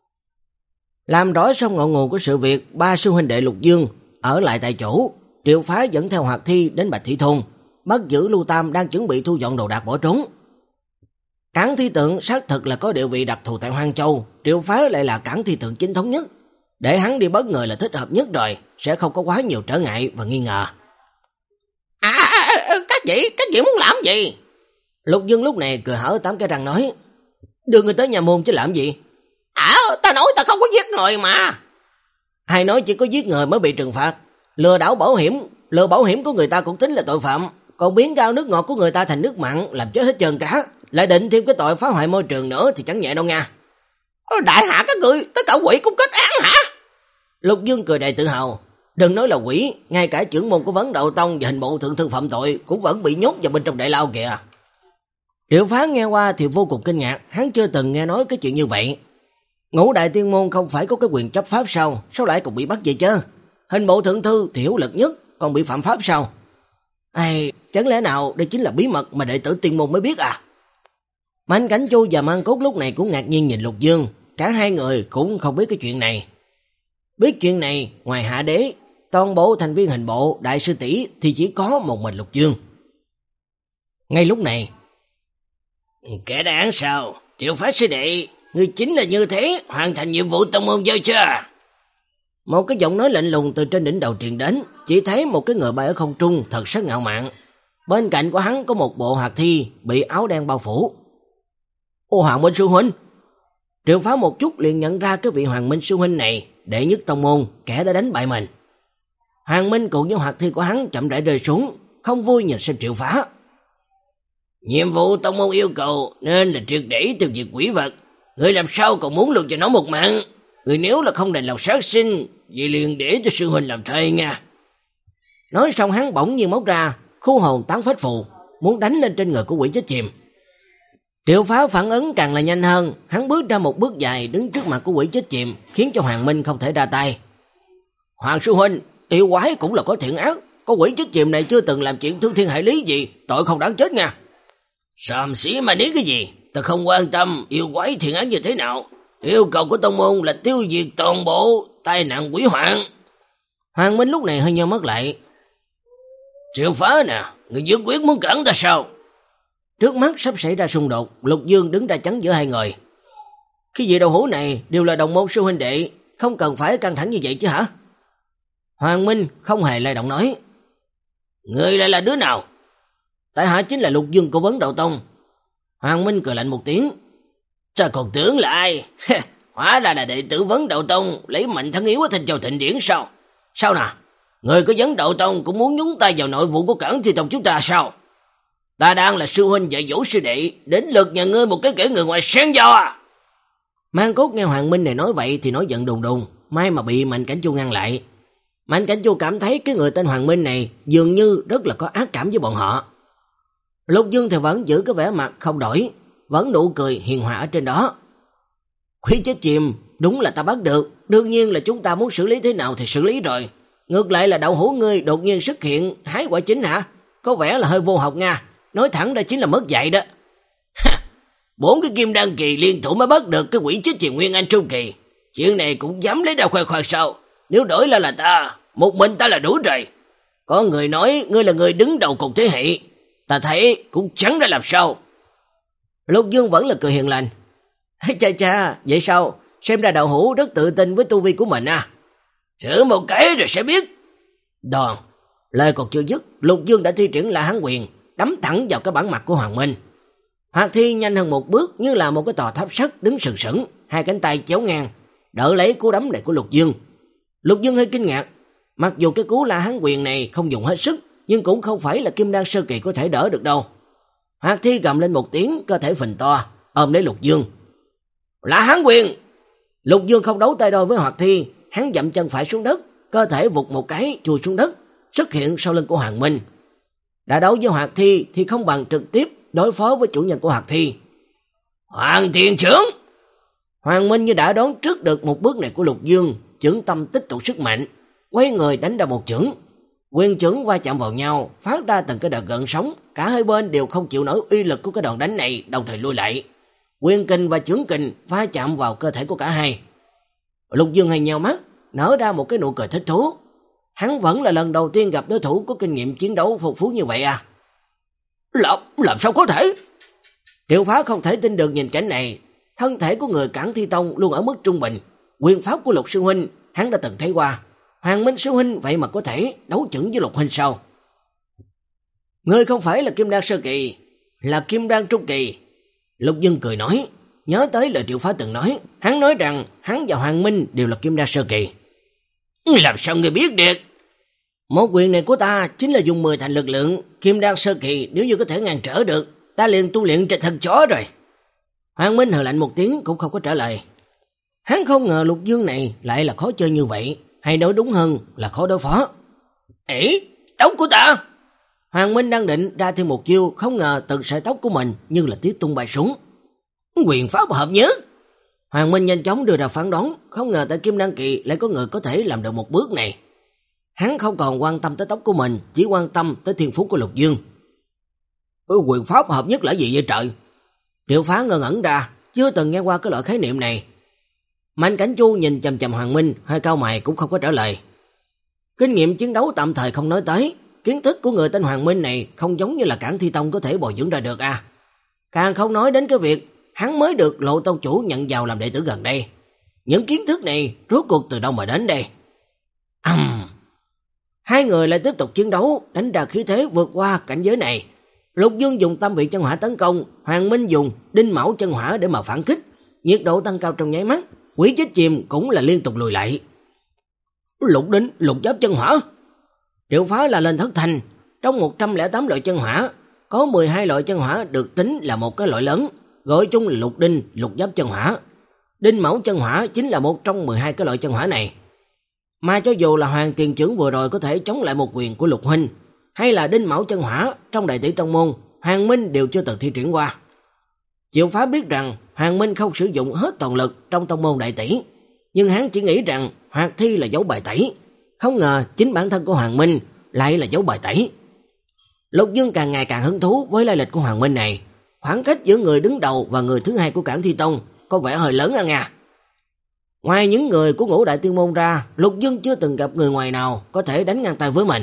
Làm rõ xong ngọn nguồn của sự việc, ba sư huynh đệ Lục Dương ở lại tại chỗ. Triệu Phá dẫn theo Hoạt Thi đến Bạch Thị Thôn, bắt giữ Lưu Tam đang chuẩn bị thu dọn đồ đạc bỏ trốn. Cảng thi tượng xác thực là có địa vị đặc thù tại Hoang Châu, Triệu Phá lại là cảng thi tượng chính thống nhất. Để hắn đi bắt người là thích hợp nhất rồi, sẽ không có quá nhiều trở ngại và nghi ngờ. À, các vị, các vị muốn làm gì? Lục Dương lúc này cười hở tám cái răng nói. Đưa người tới nhà môn chứ làm gì? À, ta nói ta không có giết người mà. Hay nói chỉ có giết người mới bị trừng phạt. Lừa đảo bảo hiểm, lừa bảo hiểm của người ta cũng tính là tội phạm. Còn biến cao nước ngọt của người ta thành nước mặn, làm chết hết trơn cả. Lại định thêm cái tội phá hoại môi trường nữa thì chẳng nhẹ đâu nha. Đại hạ các người, tất cả quỷ cũng kết án hả? Lục Dương cười đầy tự hào. Đừng nói là quỷ, ngay cả trưởng môn của Vấn Đạo Tông và hình bộ thượng thư phạm tội cũng vẫn bị nhốt vào bên trong đại lao kìa. Triệu Phá nghe qua thì vô cùng kinh ngạc, hắn chưa từng nghe nói cái chuyện như vậy. Ngũ đại tiên môn không phải có cái quyền chấp pháp sao, sao lại còn bị bắt vậy chứ? Hình bộ thượng thư thì hữu lực nhất, còn bị phạm pháp sao? Ai, chẳng lẽ nào đây chính là bí mật mà đệ tử tiên môn mới biết à? Mạnh Cảnh Chu và Mang Cốt lúc này cũng ngạc nhiên nhìn Lục Dương, cả hai người cũng không biết cái chuyện này. Biết chuyện này, ngoài Hạ Đế, toàn bộ thành viên hình bộ, đại sư tỷ thì chỉ có một mình Lục Dương. Ngay lúc này, kẻ đáng sao? Triệu Phá sư đệ, ngươi chính là như thế, hoàn thành nhiệm vụ tông môn giao chưa? Một cái giọng nói lạnh lùng từ trên đỉnh đầu truyền đến, chỉ thấy một cái người bay ở không trung thật sắc ngạo mạn. Bên cạnh của hắn có một bộ Hoạt Thi bị áo đen bao phủ. Ô, Hoàng Minh sư huynh! Triệu Phá một chút liền nhận ra cái vị Hoàng Minh sư huynh này, đệ nhất tông môn, kẻ đã đánh bại mình. Hoàng Minh cùng với Hoạt Thi của hắn chậm rãi rơi xuống, không vui nhìn xem Triệu Phá. Nhiệm vụ tông môn yêu cầu nên là triệt để tiêu diệt quỷ vật. Người làm sao còn muốn lưu cho nó một mạng? Người nếu là không đành lòng sát sinh, vậy liền để cho sư huynh làm thầy nha. Nói xong hắn bỗng nhiên móc ra khu hồn tán phách phù, muốn đánh lên trên người của quỷ chết chìm. Triệu Phá phản ứng càng là nhanh hơn, hắn bước ra một bước dài đứng trước mặt của quỷ chết chìm, khiến cho Hoàng Minh không thể ra tay. Hoàng sư huynh, yêu quái cũng là có thiện ác, có quỷ chết chìm này chưa từng làm chuyện thương thiên hại lý gì, tội không đáng chết nha. Xàm xí mà ní cái gì, ta không quan tâm yêu quái thiện ác như thế nào. Yêu cầu của tông môn là tiêu diệt toàn bộ tai nạn quỷ hoạn. Hoàng Minh lúc này hơi nheo mắt lại. Triệu Phá nè, người giữ quyết muốn cản ta sao? Trước mắt sắp xảy ra xung đột, Lục Dương đứng ra chắn giữa hai người. Khi vị đầu hũ này đều là đồng môn sư huynh đệ, không cần phải căng thẳng như vậy chứ hả? Hoàng Minh không hề lay động nói. Người lại là đứa nào? Tại hạ chính là Lục Dương của Vấn Đạo Tông. Hoàng Minh cười lạnh một tiếng. Sao còn tưởng là ai? Hóa ra là đệ tử Vấn Đạo Tông lấy mạnh thắng yếu ở Thanh Châu Thịnh Điển sao? Sao nào? Người có Vấn Đạo Tông cũng muốn nhúng tay vào nội vụ của Cảng Thi Tông chúng ta sao? Ta đang là sư huynh dạy dỗ sư đệ, đến lượt nhà ngươi một cái kẻ người ngoài xen vào à? Mang Cốt nghe Hoàng Minh này nói vậy thì nói giận đùng đùng, may mà bị Mạnh Cảnh Chu ngăn lại. Mạnh Cảnh Chu cảm thấy cái người tên Hoàng Minh này dường như rất là có ác cảm với bọn họ. Lục Dương thì vẫn giữ cái vẻ mặt không đổi, vẫn nụ cười hiền hòa ở trên đó. Quý chết chìm, đúng là ta bắt được, đương nhiên là chúng ta muốn xử lý thế nào thì xử lý rồi. Ngược lại là đậu hũ ngươi đột nhiên xuất hiện hái quả chính hả? Có vẻ là hơi vô học nha, nói thẳng ra chính là mất dạy đó. Ha, bốn cái kim đan kỳ liên thủ mới bắt được cái quỷ chết chìm Nguyên Anh trung kỳ. Chuyện này cũng dám lấy ra khoe khoang sao? Nếu đổi lại là ta, một mình ta là đủ rồi. Có người nói ngươi là người đứng đầu cùng thế hệ, ta thấy cũng chẳng ra làm sao. Lục Dương vẫn là cười hiền lành. Cha cha, vậy sao? Xem ra đậu hũ rất tự tin với tu vi của mình à? Thử một cái rồi sẽ biết. Đòn, lời còn chưa dứt, Lục Dương đã thi triển La Hán Quyền, đấm thẳng vào cái bản mặt của Hoàng Minh. Hoạt Thi nhanh hơn một bước như là một cái tòa tháp sắt đứng sừng sững, hai cánh tay chéo ngang, đỡ lấy cú đấm này của Lục Dương. Lục Dương hơi kinh ngạc, mặc dù cái cú La Hán Quyền này không dùng hết sức, nhưng cũng không phải là kim đan sơ kỳ có thể đỡ được đâu. Hoạt Thi gầm lên một tiếng, cơ thể phình to, ôm lấy Lục Dương. La Hán Quyền! Lục Dương không đấu tay đôi với Hoạt Thi, hắn dậm chân phải xuống đất, cơ thể vụt một cái chui xuống đất, xuất hiện sau lưng của Hoàng Minh. Đã đấu với Hoạt Thi thì không bằng trực tiếp đối phó với chủ nhân của Hoạt Thi. Hoàng Thiên Trưởng! Hoàng Minh như đã đoán trước được một bước này của Lục Dương, chưởng tâm tích tụ sức mạnh, quay người đánh ra một chưởng. Quyền chưởng va chạm vào nhau, phát ra từng cái đợt gợn sóng, cả hai bên đều không chịu nổi uy lực của cái đòn đánh này, đồng thời lui lại. Quyền kình và chưởng kình va chạm vào cơ thể của cả hai. Lục Dương hay nheo mắt, nở ra một cái nụ cười thích thú. Hắn vẫn là lần đầu tiên gặp đối thủ có kinh nghiệm chiến đấu phong phú như vậy à? Làm, làm sao có thể? Triệu Phá không thể tin được nhìn cảnh này. Thân thể của người Cảng Thi Tông luôn ở mức trung bình. Quyền pháp của Lục sư huynh hắn đã từng thấy qua. Hoàng Minh sư huynh vậy mà có thể đấu chưởng với Lục huynh sao? Ngươi không phải là kim đan sơ kỳ, là kim đan trung kỳ. Lục Dương cười nói, nhớ tới lời Triệu Phá từng nói, hắn nói rằng hắn và Hoàng Minh đều là kim đan sơ kỳ. Làm sao ngươi biết được? Một quyền này của ta chính là dùng mười thành lực lượng, kim đan sơ kỳ nếu như có thể ngăn trở được, ta liền tu luyện trên thân chó rồi. Hoàng Minh hừ lạnh một tiếng cũng không có trả lời. Hắn không ngờ Lục Dương này lại là khó chơi như vậy, hay nói đúng hơn là khó đối phó. Ê, tóc của ta! Hoàng Minh đang định ra thêm một chiêu, không ngờ từng sợi tóc của mình như là tiết tung bay xuống. Quyền pháp hợp nhất! Hoàng Minh nhanh chóng đưa ra phán đoán, không ngờ tại Kim Đan Kỳ lại có người có thể làm được một bước này. Hắn không còn quan tâm tới tóc của mình, chỉ quan tâm tới thiên phú của Lục Dương. Quyền pháp hợp nhất là gì vậy trời? Triệu Phá ngơ ngẩn ra, chưa từng nghe qua cái loại khái niệm này. Mạnh Cảnh Chu nhìn chằm chằm Hoàng Minh, hơi cau mày cũng không có trả lời. Kinh nghiệm chiến đấu tạm thời không nói tới, kiến thức của người tên Hoàng Minh này không giống như là Cảng Thi Tông có thể bồi dưỡng ra được à. Càng không nói đến cái việc hắn mới được Lộ Tông chủ nhận vào làm đệ tử gần đây. Những kiến thức này rốt cuộc từ đâu mà đến đây? Ầm! Um. Hai người lại tiếp tục chiến đấu, đánh ra khí thế vượt qua cảnh giới này. Lục Dương dùng Tam Vị Chân Hỏa tấn công, Hoàng Minh dùng Đinh Mão Chân Hỏa để mà phản kích. Nhiệt độ tăng cao trong nháy mắt, Quỷ Chết Chìm cũng là liên tục lùi lại. Lục Đinh, Lục Giáp Chân Hỏa. Triệu Phá là lên thất thành, trong một trăm lẻ tám loại chân hỏa, có mười hai loại chân hỏa được tính là một cái loại lớn, gọi chung là Lục Đinh, Lục Giáp Chân Hỏa. Đinh Mão Chân Hỏa chính là một trong mười hai cái loại chân hỏa này. Mà cho dù là Hoàng Tiền Trưởng vừa rồi có thể chống lại một quyền của Lục huynh, hay là Đinh Mão Chân Hỏa trong đại tỷ tông môn, Hoàng Minh đều chưa từng thi triển qua. Triệu Phá biết rằng Hoàng Minh không sử dụng hết toàn lực trong tông môn đại tỷ, nhưng hắn chỉ nghĩ rằng Hoạt Thi là dấu bài tẩy, không ngờ chính bản thân của Hoàng Minh lại là dấu bài tẩy. Lục Dương càng ngày càng hứng thú với lai lịch của Hoàng Minh này, khoảng cách giữa người đứng đầu và người thứ hai của Cảng Thi Tông có vẻ hơi lớn à nha. Ngoài những người của Ngũ Đại Tiên Môn ra, Lục Dương chưa từng gặp người ngoài nào có thể đánh ngang tay với mình.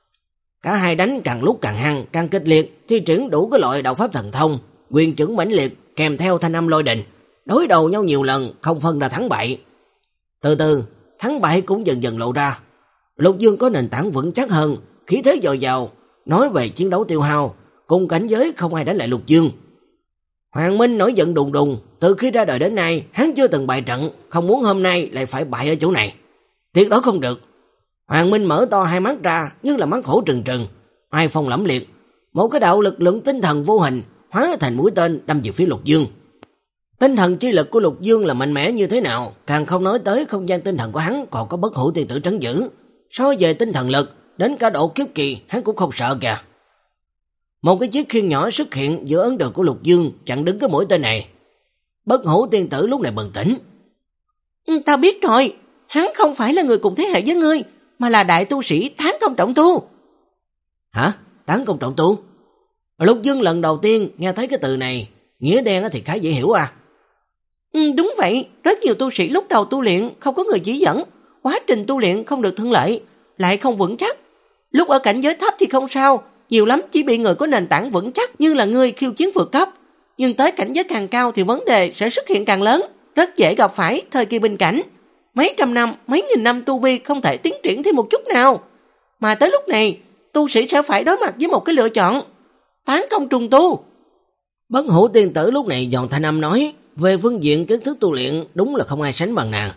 Cả hai đánh càng lúc càng hăng, càng kịch liệt, thi triển đủ cái loại đạo pháp thần thông, quyền chưởng mãnh liệt kèm theo thanh âm lôi đình, đối đầu nhau nhiều lần không phân ra thắng bại. Từ từ, thắng bại cũng dần dần lộ ra. Lục Dương có nền tảng vững chắc hơn, khí thế dồi dào, nói về chiến đấu tiêu hao, cùng cảnh giới không ai đánh lại Lục Dương. Hoàng Minh nổi giận đùng đùng, từ khi ra đời đến nay, hắn chưa từng bại trận, không muốn hôm nay lại phải bại ở chỗ này. Tuyệt đối không được. Hoàng Minh mở to hai mắt ra, như là mắt hổ trừng trừng, ai phong lẫm liệt, một cái đạo lực lượng tinh thần vô hình hóa thành mũi tên đâm về phía Lục Dương. Tinh thần chi lực của Lục Dương là mạnh mẽ như thế nào, càng không nói tới không gian tinh thần của hắn còn có Bất Hủ Tiên Tử trấn giữ. So về tinh thần lực, đến cả độ kiếp kỳ hắn cũng không sợ kìa. Một cái chiếc khiên nhỏ xuất hiện giữa ấn đường của Lục Dương, chặn đứng cái mũi tên này. Bất Hủ Tiên Tử lúc này bừng tỉnh. Ta biết rồi, hắn không phải là người cùng thế hệ với ngươi, mà là đại tu sĩ Tán Công Trọng Tu. Hả? Tán Công Trọng Tu? Lục Dương lần đầu tiên nghe thấy cái từ này, nghĩa đen thì khá dễ hiểu à. Ừ, đúng vậy, rất nhiều tu sĩ lúc đầu tu luyện không có người chỉ dẫn, quá trình tu luyện không được thuận lợi, lại không vững chắc. Lúc ở cảnh giới thấp thì không sao, nhiều lắm chỉ bị người có nền tảng vững chắc như là ngươi khiêu chiến vượt cấp. Nhưng tới cảnh giới càng cao thì vấn đề sẽ xuất hiện càng lớn, rất dễ gặp phải thời kỳ bình cảnh. Mấy trăm năm, mấy nghìn năm tu vi không thể tiến triển thêm một chút nào. Mà tới lúc này, tu sĩ sẽ phải đối mặt với một cái lựa chọn. Tán công trùng tu. Bất Hủ Tiên Tử lúc này giòn thanh âm nói, về phương diện kiến thức tu luyện đúng là không ai sánh bằng nàng.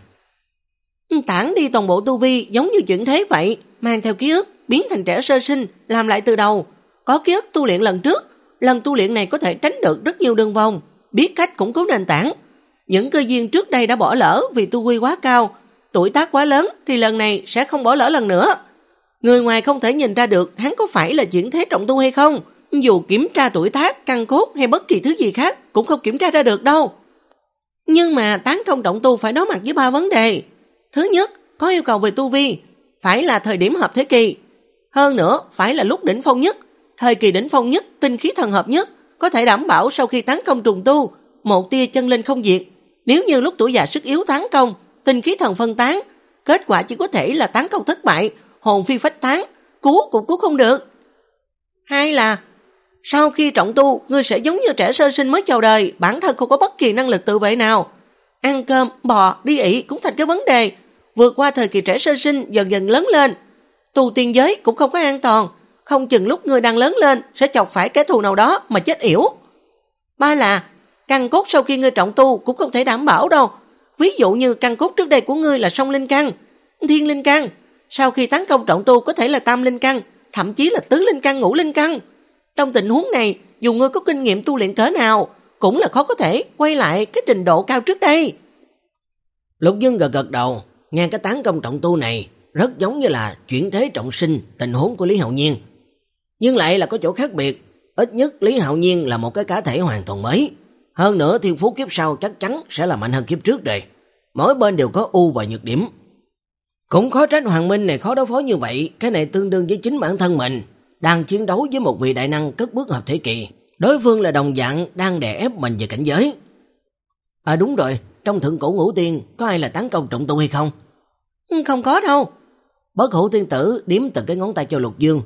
Tản đi toàn bộ tu vi giống như chuyển thế vậy, mang theo ký ức, biến thành trẻ sơ sinh, làm lại từ đầu. Có ký ức tu luyện lần trước, lần tu luyện này có thể tránh được rất nhiều đường vòng, biết cách củng cố nền tảng. Những cơ duyên trước đây đã bỏ lỡ vì tu vi quá cao, tuổi tác quá lớn thì lần này sẽ không bỏ lỡ lần nữa. Người ngoài không thể nhìn ra được hắn có phải là chuyển thế trọng tu hay không, dù kiểm tra tuổi tác, căn cốt hay bất kỳ thứ gì khác cũng không kiểm tra ra được đâu. Nhưng mà Tán Công Trọng Tu phải đối mặt với ba vấn đề. Thứ nhất, có yêu cầu về tu vi, phải là thời điểm hợp thế kỳ. Hơn nữa, phải là lúc đỉnh phong nhất, thời kỳ đỉnh phong nhất, tinh khí thần hợp nhất, có thể đảm bảo sau khi tán công trùng tu, một tia chân linh không diệt. Nếu như lúc tuổi già sức yếu tán công, tinh khí thần phân tán, kết quả chỉ có thể là tán công thất bại, hồn phi phách tán, cứu cũng cứu không được. Hai là, sau khi trọng tu, ngươi sẽ giống như trẻ sơ sinh mới chào đời, bản thân không có bất kỳ năng lực tự vệ nào. Ăn cơm, bò, đi ị cũng thành cái vấn đề. Vượt qua thời kỳ trẻ sơ sinh dần dần lớn lên. Tu tiên giới cũng không có an toàn, không chừng lúc ngươi đang lớn lên sẽ chọc phải kẻ thù nào đó mà chết yểu. Ba là, căn cốt sau khi ngươi trọng tu cũng không thể đảm bảo đâu. Ví dụ như căn cốt trước đây của ngươi là song linh căn, thiên linh căn, sau khi tấn công trọng tu có thể là tam linh căn, thậm chí là tứ linh căn, ngũ linh căn. Trong tình huống này, dù ngươi có kinh nghiệm tu luyện cỡ nào, cũng là khó có thể quay lại cái trình độ cao trước đây. Lục Dương gật gật đầu, nghe cái tán công trọng tu này rất giống như là chuyển thế trọng sinh tình huống của Lý Hạo Nhiên. Nhưng lại là có chỗ khác biệt, ít nhất Lý Hạo Nhiên là một cái cá thể hoàn toàn mới. Hơn nữa thiên phú kiếp sau chắc chắn sẽ là mạnh hơn kiếp trước rồi. Mỗi bên đều có ưu và nhược điểm. Cũng khó trách Hoàng Minh này khó đối phó như vậy, cái này tương đương với chính bản thân mình. Đang chiến đấu với một vị đại năng cất bước hợp thể kỳ, đối phương là đồng dạng đang đè ép mình về cảnh giới. À đúng rồi, trong thượng cổ ngũ tiên có ai là tán công trọng tu hay không? Không có đâu. Bất Hủ Tiên Tử điếm từng cái ngón tay cho Lục Dương.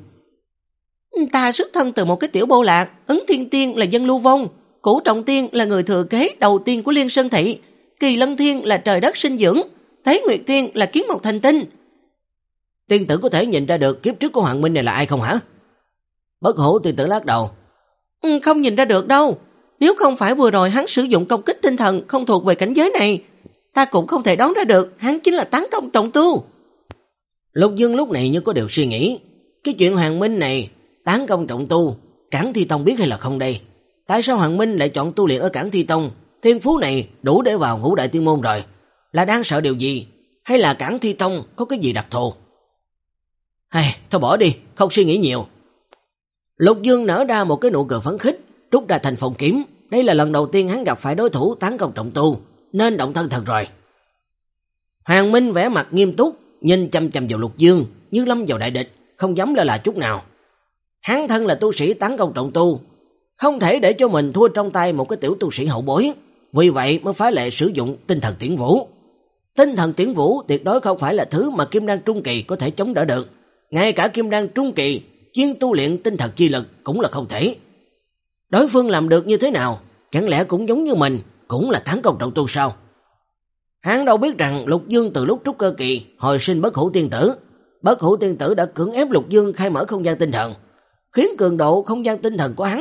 Ta xuất thân từ một cái tiểu bộ lạc, Ấn Thiên Tiên là dân lưu vong, Cửu Trọng Tiên là người thừa kế đầu tiên của Liên Sơn Thị, Kỳ Lân Thiên là trời đất sinh dưỡng, Thế Nguyệt Tiên là kiến mộc thành tinh. Tiên tử có thể nhìn ra được kiếp trước của Hoàng Minh này là ai không hả? Bất Hủ Tiên Tử lắc đầu. Không nhìn ra được đâu. Nếu không phải vừa rồi hắn sử dụng công kích tinh thần không thuộc về cảnh giới này, ta cũng không thể đoán ra được hắn chính là tán công trọng tu. Lục Dương lúc này như có điều suy nghĩ. Cái chuyện Hoàng Minh này tán công trọng tu, Cảng Thi Tông biết hay là không đây? Tại sao Hoàng Minh lại chọn tu luyện ở Cảng Thi Tông? Thiên phú này đủ để vào ngũ đại tiên môn rồi. Là đang sợ điều gì? Hay là Cảng Thi Tông có cái gì đặc thù? Hay, thôi bỏ đi, không suy nghĩ nhiều. Lục Dương nở ra một cái nụ cười phấn khích, rút ra thành phong kiếm. Đây là lần đầu tiên hắn gặp phải đối thủ tán công trọng tu, nên động thân thật rồi. Hoàng Minh vẻ mặt nghiêm túc, nhìn chăm chăm vào Lục Dương, như lâm vào đại địch, không dám lơ là chút nào. Hắn thân là tu sĩ tán công trọng tu, không thể để cho mình thua trong tay một cái tiểu tu sĩ hậu bối, vì vậy mới phá lệ sử dụng tinh thần tiễn vũ. Tinh thần tiễn vũ tuyệt đối không phải là thứ mà kim đan trung kỳ có thể chống đỡ được, ngay cả kim đan trung kỳ chuyên tu luyện tinh thần chi lực cũng là không thể. Đối phương làm được như thế nào, chẳng lẽ cũng giống như mình, cũng là tán công trọng tu sao? Hắn đâu biết rằng Lục Dương từ lúc trúc cơ kỳ hồi sinh Bất Hủ Tiên Tử, Bất Hủ Tiên Tử đã cưỡng ép Lục Dương khai mở không gian tinh thần, khiến cường độ không gian tinh thần của hắn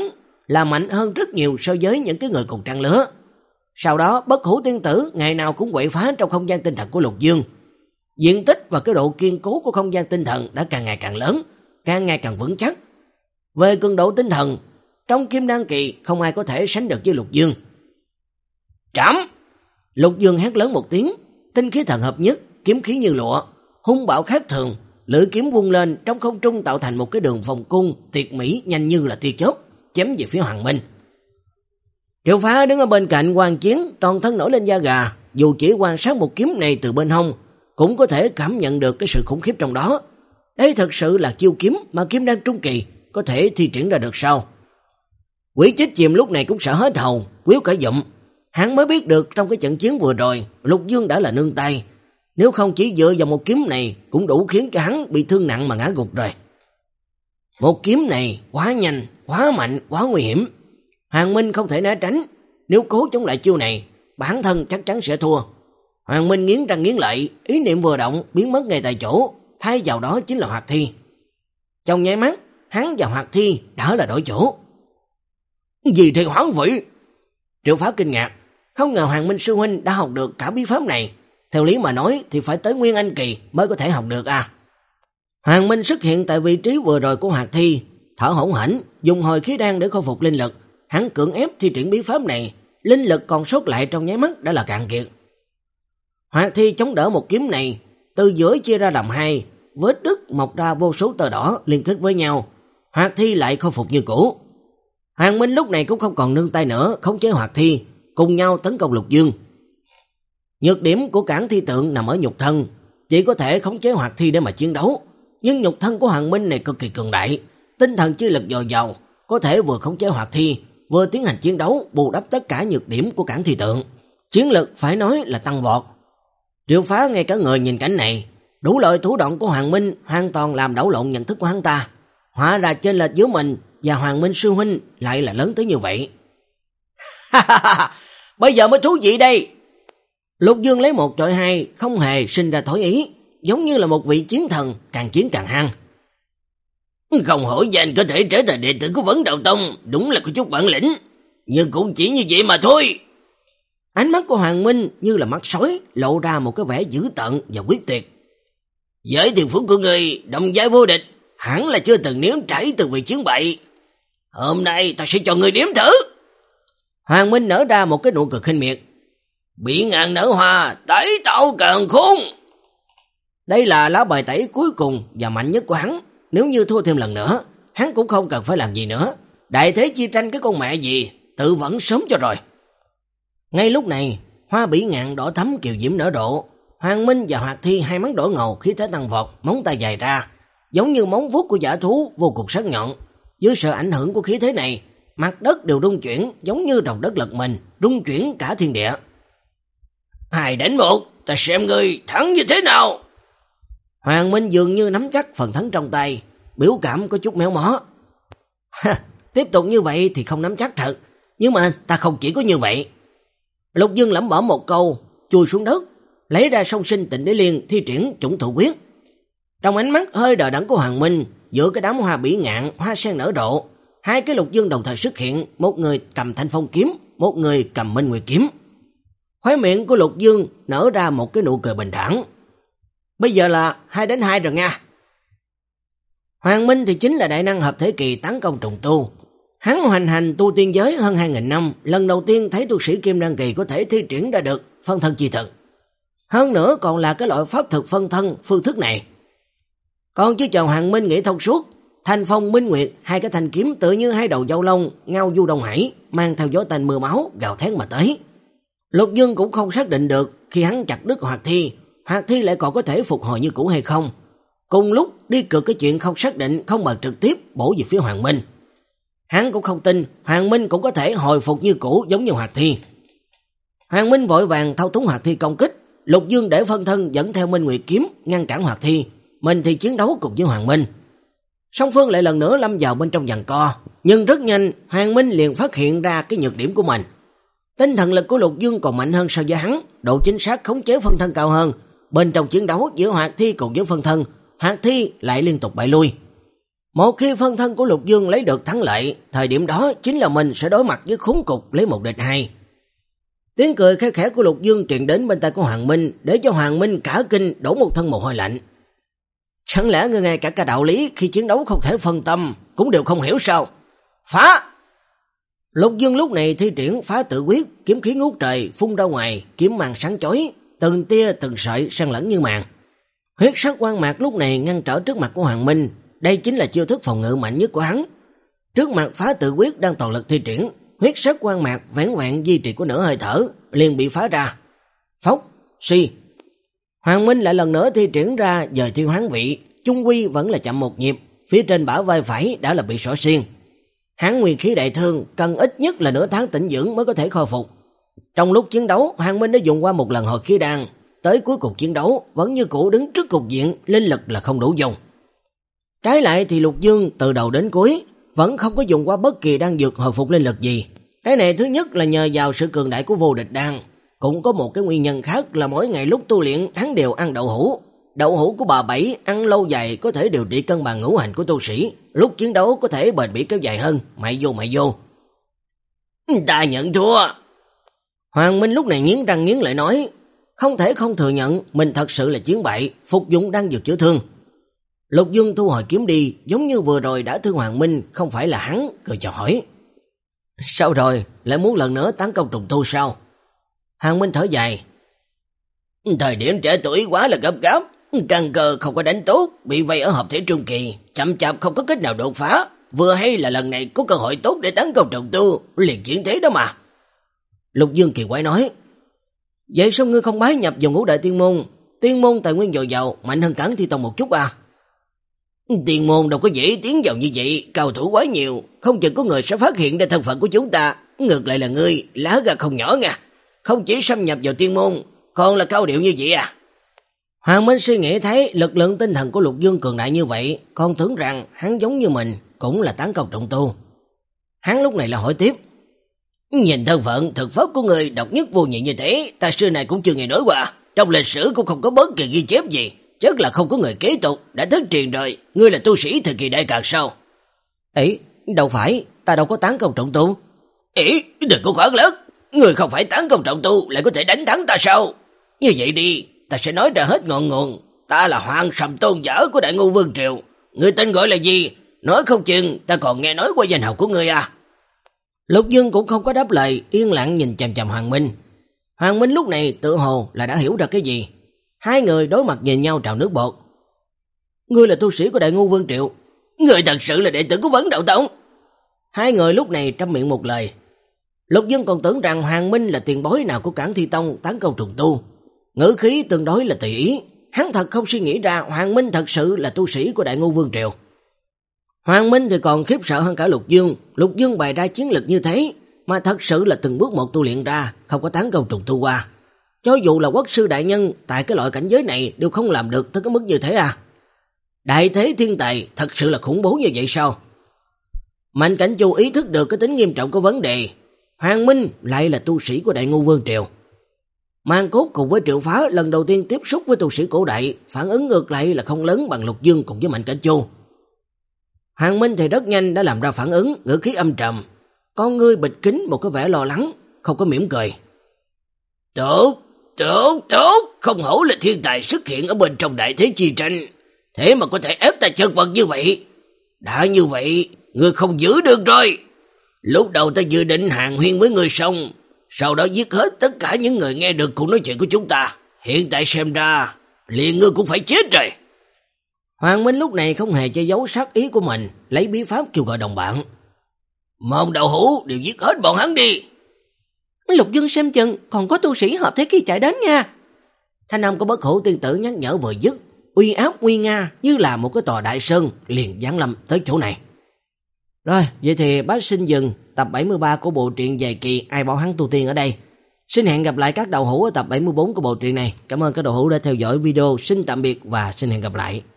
là mạnh hơn rất nhiều so với những cái người cùng trang lứa. Sau đó, Bất Hủ tiên tử ngày nào cũng quậy phá trong không gian tinh thần của Lục Dương. Diện tích và cái độ kiên cố của không gian tinh thần đã càng ngày càng lớn, càng ngày càng vững chắc. Về cường độ tinh thần, trong Kim Đan kỳ không ai có thể sánh được với Lục Dương. Trẫm! Lục Dương hét lớn một tiếng, tinh khí thần hợp nhất, kiếm khí như lụa, hung bạo khác thường, lưỡi kiếm vung lên trong không trung tạo thành một cái đường vòng cung tuyệt mỹ nhanh như là tia chớp, chém về phía Hoàng Minh. Triệu Phá đứng ở bên cạnh quan chiến, toàn thân nổi lên da gà, dù chỉ quan sát một kiếm này từ bên hông, cũng có thể cảm nhận được cái sự khủng khiếp trong đó. Đây thật sự là chiêu kiếm mà Kim Đan trung kỳ có thể thi triển ra được sao? Quỷ Chết Chìm lúc này cũng sợ hết hồn, quýu cả dụm. Hắn mới biết được trong cái trận chiến vừa rồi, Lục Dương đã là nương tay. Nếu không chỉ dựa vào một kiếm này cũng đủ khiến cho hắn bị thương nặng mà ngã gục rồi. Một kiếm này quá nhanh, quá mạnh, quá nguy hiểm. Hoàng Minh không thể né tránh. Nếu cố chống lại chiêu này, bản thân chắc chắn sẽ thua. Hoàng Minh nghiến răng nghiến lợi, ý niệm vừa động biến mất ngay tại chỗ, thay vào đó chính là Hoạt Thi. Trong nháy mắt, hắn và Hoạt Thi đã là đổi chỗ. Gì thì hoán vị? Triệu Phá kinh ngạc, không ngờ Hoàng Minh sư huynh đã học được cả bí pháp này. Theo lý mà nói thì phải tới Nguyên Anh kỳ mới có thể học được à. Hoàng Minh xuất hiện tại vị trí vừa rồi của Hoạt Thi, thở hổn hển, dùng hồi khí đan để khôi phục linh lực. Hắn cưỡng ép thi triển bí pháp này, linh lực còn sót lại trong nháy mắt đã là cạn kiệt. Hoạt Thi chống đỡ một kiếm này, từ giữa chia ra làm hai, vết đứt mọc ra vô số tơ đỏ liên kết với nhau. Hoạt Thi lại khôi phục như cũ. Hoàng Minh lúc này cũng không còn nương tay nữa, khống chế Hoạt Thi, cùng nhau tấn công Lục Dương. Nhược điểm của Cản Thi Tượng nằm ở nhục thân, chỉ có thể khống chế Hoạt Thi để mà chiến đấu, nhưng nhục thân của Hoàng Minh này cực kỳ cường đại, tinh thần chi lực dồi dào, có thể vừa khống chế Hoạt Thi, vừa tiến hành chiến đấu, bù đắp tất cả nhược điểm của Cản Thi Tượng. Chiến lực phải nói là tăng vọt. Triệu Phá ngay cả người nhìn cảnh này, đủ loại thủ đoạn của Hoàng Minh hoàn toàn làm đảo lộn nhận thức của hắn ta. Hóa ra chênh lệch giữa mình và Hoàng Minh sư huynh lại là lớn tới như vậy. Bây giờ mới thú vị đây. Lục Dương lấy một chọi hai, không hề sinh ra thói ý, giống như là một vị chiến thần, càng chiến càng hăng. Không hỏi danh có thể trở thành đệ tử của Vấn Đạo Tông, đúng là có chút bản lĩnh, nhưng cũng chỉ như vậy mà thôi. Ánh mắt của Hoàng Minh như là mắt sói, lộ ra một cái vẻ dữ tợn và quyết tuyệt. Với tiền phú của người, đồng giai vô địch, hẳn là chưa từng nếm trải từ vị chiến bại. Hôm nay ta sẽ cho người nếm thử. Hoàng Minh nở ra một cái nụ cười khinh miệt. Bị ngàn nở hoa, tẩy tạo càng khôn. Đây là lá bài tẩy cuối cùng và mạnh nhất của hắn. Nếu như thua thêm lần nữa, hắn cũng không cần phải làm gì nữa. Đại thế chi tranh cái con mẹ gì, tự vẫn sớm cho rồi. Ngay lúc này, hoa bỉ ngạn đỏ thắm kiều diễm nở rộ. Hoàng Minh và Hoạt Thi hai mắt đỏ ngầu, khí thế tăng vọt, móng tay dài ra, giống như móng vuốt của dã thú vô cùng sắc nhọn. Dưới sự ảnh hưởng của khí thế này, mặt đất đều rung chuyển, giống như rồng đất lật mình, rung chuyển cả thiên địa. Hai đánh một, ta xem ngươi thắng như thế nào. Hoàng Minh dường như nắm chắc phần thắng trong tay, biểu cảm có chút méo mó. Tiếp tục như vậy thì không nắm chắc thật, nhưng mà ta không chỉ có như vậy. Lục Dương lẩm bẩm một câu, chui xuống đất, lấy ra Song Sinh Tịnh Đế Liên thi triển Chủng Thủ Quyết. Trong ánh mắt hơi đờ đẫn của Hoàng Minh, giữa cái đám hoa bỉ ngạn, hoa sen nở rộ, hai cái Lục Dương đồng thời xuất hiện, một người cầm Thanh Phong kiếm, một người cầm Minh Nguyệt kiếm. Khóe miệng của Lục Dương nở ra một cái nụ cười bình thản. Bây giờ là hai đánh hai rồi nha. Hoàng Minh thì chính là đại năng hợp thể kỳ tán công trùng tu. Hắn hoành hành tu tiên giới hơn hai nghìn năm, lần đầu tiên thấy tu sĩ Kim Đan kỳ có thể thi triển ra được phân thân chi thực. Hơn nữa còn là cái loại pháp thực phân thân phương thức này. Còn chứ chờ Hoàng Minh nghĩ thông suốt, Thanh Phong Minh Nguyệt, hai cái thanh kiếm tự như hai đầu dâu lông, ngao du đông hải, mang theo gió tanh mưa máu, gào thét mà tới. Lục Dương cũng không xác định được khi hắn chặt đứt Hoạt Thi, Hoạt Thi lại còn có thể phục hồi như cũ hay không. Cùng lúc đi cược cái chuyện không xác định, không bằng trực tiếp bổ về phía Hoàng Minh. Hắn cũng không tin Hoàng Minh cũng có thể hồi phục như cũ giống như Hoạt Thi. Hoàng Minh vội vàng thao túng Hoạt Thi công kích, Lục Dương để phân thân dẫn theo Minh Nguyệt kiếm ngăn cản Hoạt Thi, mình thì chiến đấu cùng với Hoàng Minh. Song phương lại lần nữa lâm vào bên trong giằng co, nhưng rất nhanh Hoàng Minh liền phát hiện ra cái nhược điểm của mình. Tinh thần lực của Lục Dương còn mạnh hơn so với hắn, độ chính xác khống chế phân thân cao hơn. Bên trong chiến đấu giữa Hoạt Thi cùng với phân thân, Hoạt Thi lại liên tục bại lui. Một khi phân thân của Lục Dương lấy được thắng lợi, thời điểm đó chính là mình sẽ đối mặt với khốn cục lấy một địch hai. Tiếng cười khẽ khẽ của Lục Dương truyền đến bên tai của Hoàng Minh, để cho Hoàng Minh cả kinh đổ một thân mồ hôi lạnh. Chẳng lẽ ngươi ngay cả cả đạo lý khi chiến đấu không thể phân tâm cũng đều không hiểu sao? Phá! Lục Dương lúc này thi triển phá tự quyết, kiếm khí ngút trời phun ra ngoài, kiếm màn sáng chói, từng tia từng sợi xen lẫn như màn. Huyết sắc quang mạc lúc này ngăn trở trước mặt của Hoàng Minh, đây chính là chiêu thức phòng ngự mạnh nhất của hắn. Trước mặt phá tự quyết đang toàn lực thi triển, huyết sắc quang mạc vẻn vẹn duy trì của nửa hơi thở liền bị phá ra. Phốc, suy. Hoàng Minh lại lần nữa thi triển ra dời thiêu hoán vị, chung quy vẫn là chậm một nhịp, phía trên bả vai phải đã là bị xỏ xiên. Hắn nguyên khí đại thương cần ít nhất là nửa tháng tĩnh dưỡng mới có thể khôi phục. Trong lúc chiến đấu, Hoàng Minh đã dùng qua một lần hồi khí đan, tới cuối cùng chiến đấu vẫn như cũ đứng trước cục diện, linh lực là không đủ dùng. Trái lại thì Lục Dương từ đầu đến cuối vẫn không có dùng qua bất kỳ đan dược hồi phục linh lực gì. Cái này thứ nhất là nhờ vào sự cường đại của vô địch đan, cũng có một cái nguyên nhân khác là mỗi ngày lúc tu luyện hắn đều ăn đậu hũ. Đậu hũ của bà Bảy ăn lâu dài có thể điều trị cân bằng ngũ hành của tu sĩ, lúc chiến đấu có thể bền bỉ kéo dài hơn. Mày vô mày vô. Ta nhận thua. Hoàng Minh lúc này nghiến răng nghiến lợi nói, không thể không thừa nhận mình thật sự là chiến bại, phục dụng đan dược chữa thương. Lục Dương thu hồi kiếm đi, giống như vừa rồi đã thương Hoàng Minh, không phải là hắn, cười chào hỏi. Sao rồi, lại muốn lần nữa tấn công trùng tu sao? Hoàng Minh thở dài. Thời điểm trẻ tuổi quá là gấp gáp, căn cơ không có đánh tốt, bị vây ở hợp thể trung kỳ, chậm chạp không có cách nào đột phá. Vừa hay là lần này có cơ hội tốt để tấn công trùng tu, liền chuyển thế đó mà. Lục Dương kỳ quái nói, vậy sao ngươi không bái nhập vào ngũ đại tiên môn? Tiên môn tài nguyên dồi dào, mạnh hơn Cản Thi Tông một chút à? Tiên môn đâu có dễ tiến vào như vậy, cao thủ quá nhiều, không chừng có người sẽ phát hiện ra thân phận của chúng ta. Ngược lại là ngươi, lá gan không nhỏ nha, không chỉ xâm nhập vào tiên môn, còn là cao điệu như vậy à? Hoàng Minh suy nghĩ thấy lực lượng tinh thần của Lục Dương cường đại như vậy, còn tưởng rằng hắn giống như mình, cũng là tán công trọng tu. Hắn lúc này là hỏi tiếp, nhìn thân phận thực pháp của người độc nhất vô nhị như thế, ta xưa này cũng chưa nghe nói qua, trong lịch sử cũng không có bất kỳ ghi chép gì, chắc là không có người kế tục, đã thất truyền rồi. Ngươi là tu sĩ thời kỳ đại càn sao? Ấy, đâu phải, ta đâu có tán công trọng tu. Ý, đừng có khoác lác, ngươi không phải tán công trọng tu lại có thể đánh thắng ta sao? Như vậy đi, ta sẽ nói ra hết ngọn nguồn. Ta là Hoàng Sầm tôn giả của Đại Ngưu Vương Triều. Ngươi tên gọi là gì? Nói không chừng ta còn nghe nói qua danh hào của ngươi à? Lục Dương cũng không có đáp lời, yên lặng nhìn chằm chằm Hoàng Minh. Hoàng Minh lúc này tự hồ là đã hiểu ra cái gì. Hai người đối mặt nhìn nhau trào nước bọt. Ngươi là tu sĩ của Đại Ngưu Vương Triệu. Ngươi thật sự là đệ tử của Vấn Đạo Tông? Hai người lúc này trăm miệng một lời. Lục Dương còn tưởng rằng Hoàng Minh là tiền bối nào của Cản Thi Tông tán công trùng tu. Ngữ khí tương đối là tùy ý. Hắn thật không suy nghĩ ra Hoàng Minh thật sự là tu sĩ của Đại Ngưu Vương Triều. Hoàng Minh thì còn khiếp sợ hơn cả Lục Dương. Lục Dương bày ra chiến lực như thế, mà thật sự là từng bước một tu luyện ra, không có tán công trùng tu qua. Cho dù là quốc sư đại nhân, tại cái loại cảnh giới này đều không làm được tới cái mức như thế à. Đại thế thiên tài thật sự là khủng bố như vậy sao? Mạnh Cảnh Chu ý thức được cái tính nghiêm trọng của vấn đề. Hoàng Minh lại là tu sĩ của Đại Ngưu Vương Triều. Mang Cốt cùng với Triệu Phá lần đầu tiên tiếp xúc với tu sĩ cổ đại, phản ứng ngược lại là không lớn bằng Lục Dương cùng với Mạnh Cảnh Chu. Hoàng Minh thì rất nhanh đã làm ra phản ứng, ngữ khí âm trầm, con ngươi bịch kín một cái vẻ lo lắng, không có mỉm cười. Tốt, tốt, tốt, không hổ là thiên tài xuất hiện ở bên trong đại thế chi tranh, thế mà có thể ép ta chật vật như vậy. Đã như vậy, ngươi không giữ được rồi. Lúc đầu ta dự định hàn huyên với ngươi xong, sau đó giết hết tất cả những người nghe được cuộc nói chuyện của chúng ta. Hiện tại xem ra, liền ngươi cũng phải chết rồi. Hoàng Minh lúc này không hề che giấu sát ý của mình, lấy bí pháp kêu gọi đồng bạn. Môn Đậu Hũ đều giết hết bọn hắn đi. Lục Dương xem chừng còn có tu sĩ hợp thế kia chạy đến nha. Thanh âm của Bất Hủ tiên tử nhắc nhở vừa dứt, uy áp uy nga như là một cái tòa đại sơn liền giáng lâm tới chỗ này. Rồi, vậy thì bác xin dừng tập bảy mươi ba của bộ truyện dài kỳ Ai Bảo Hắn Tu Tiên ở đây. Xin hẹn gặp lại các đầu hữu ở tập bảy mươi bốn của bộ truyện này. Cảm ơn các đầu hữu đã theo dõi video. Xin tạm biệt và xin hẹn gặp lại.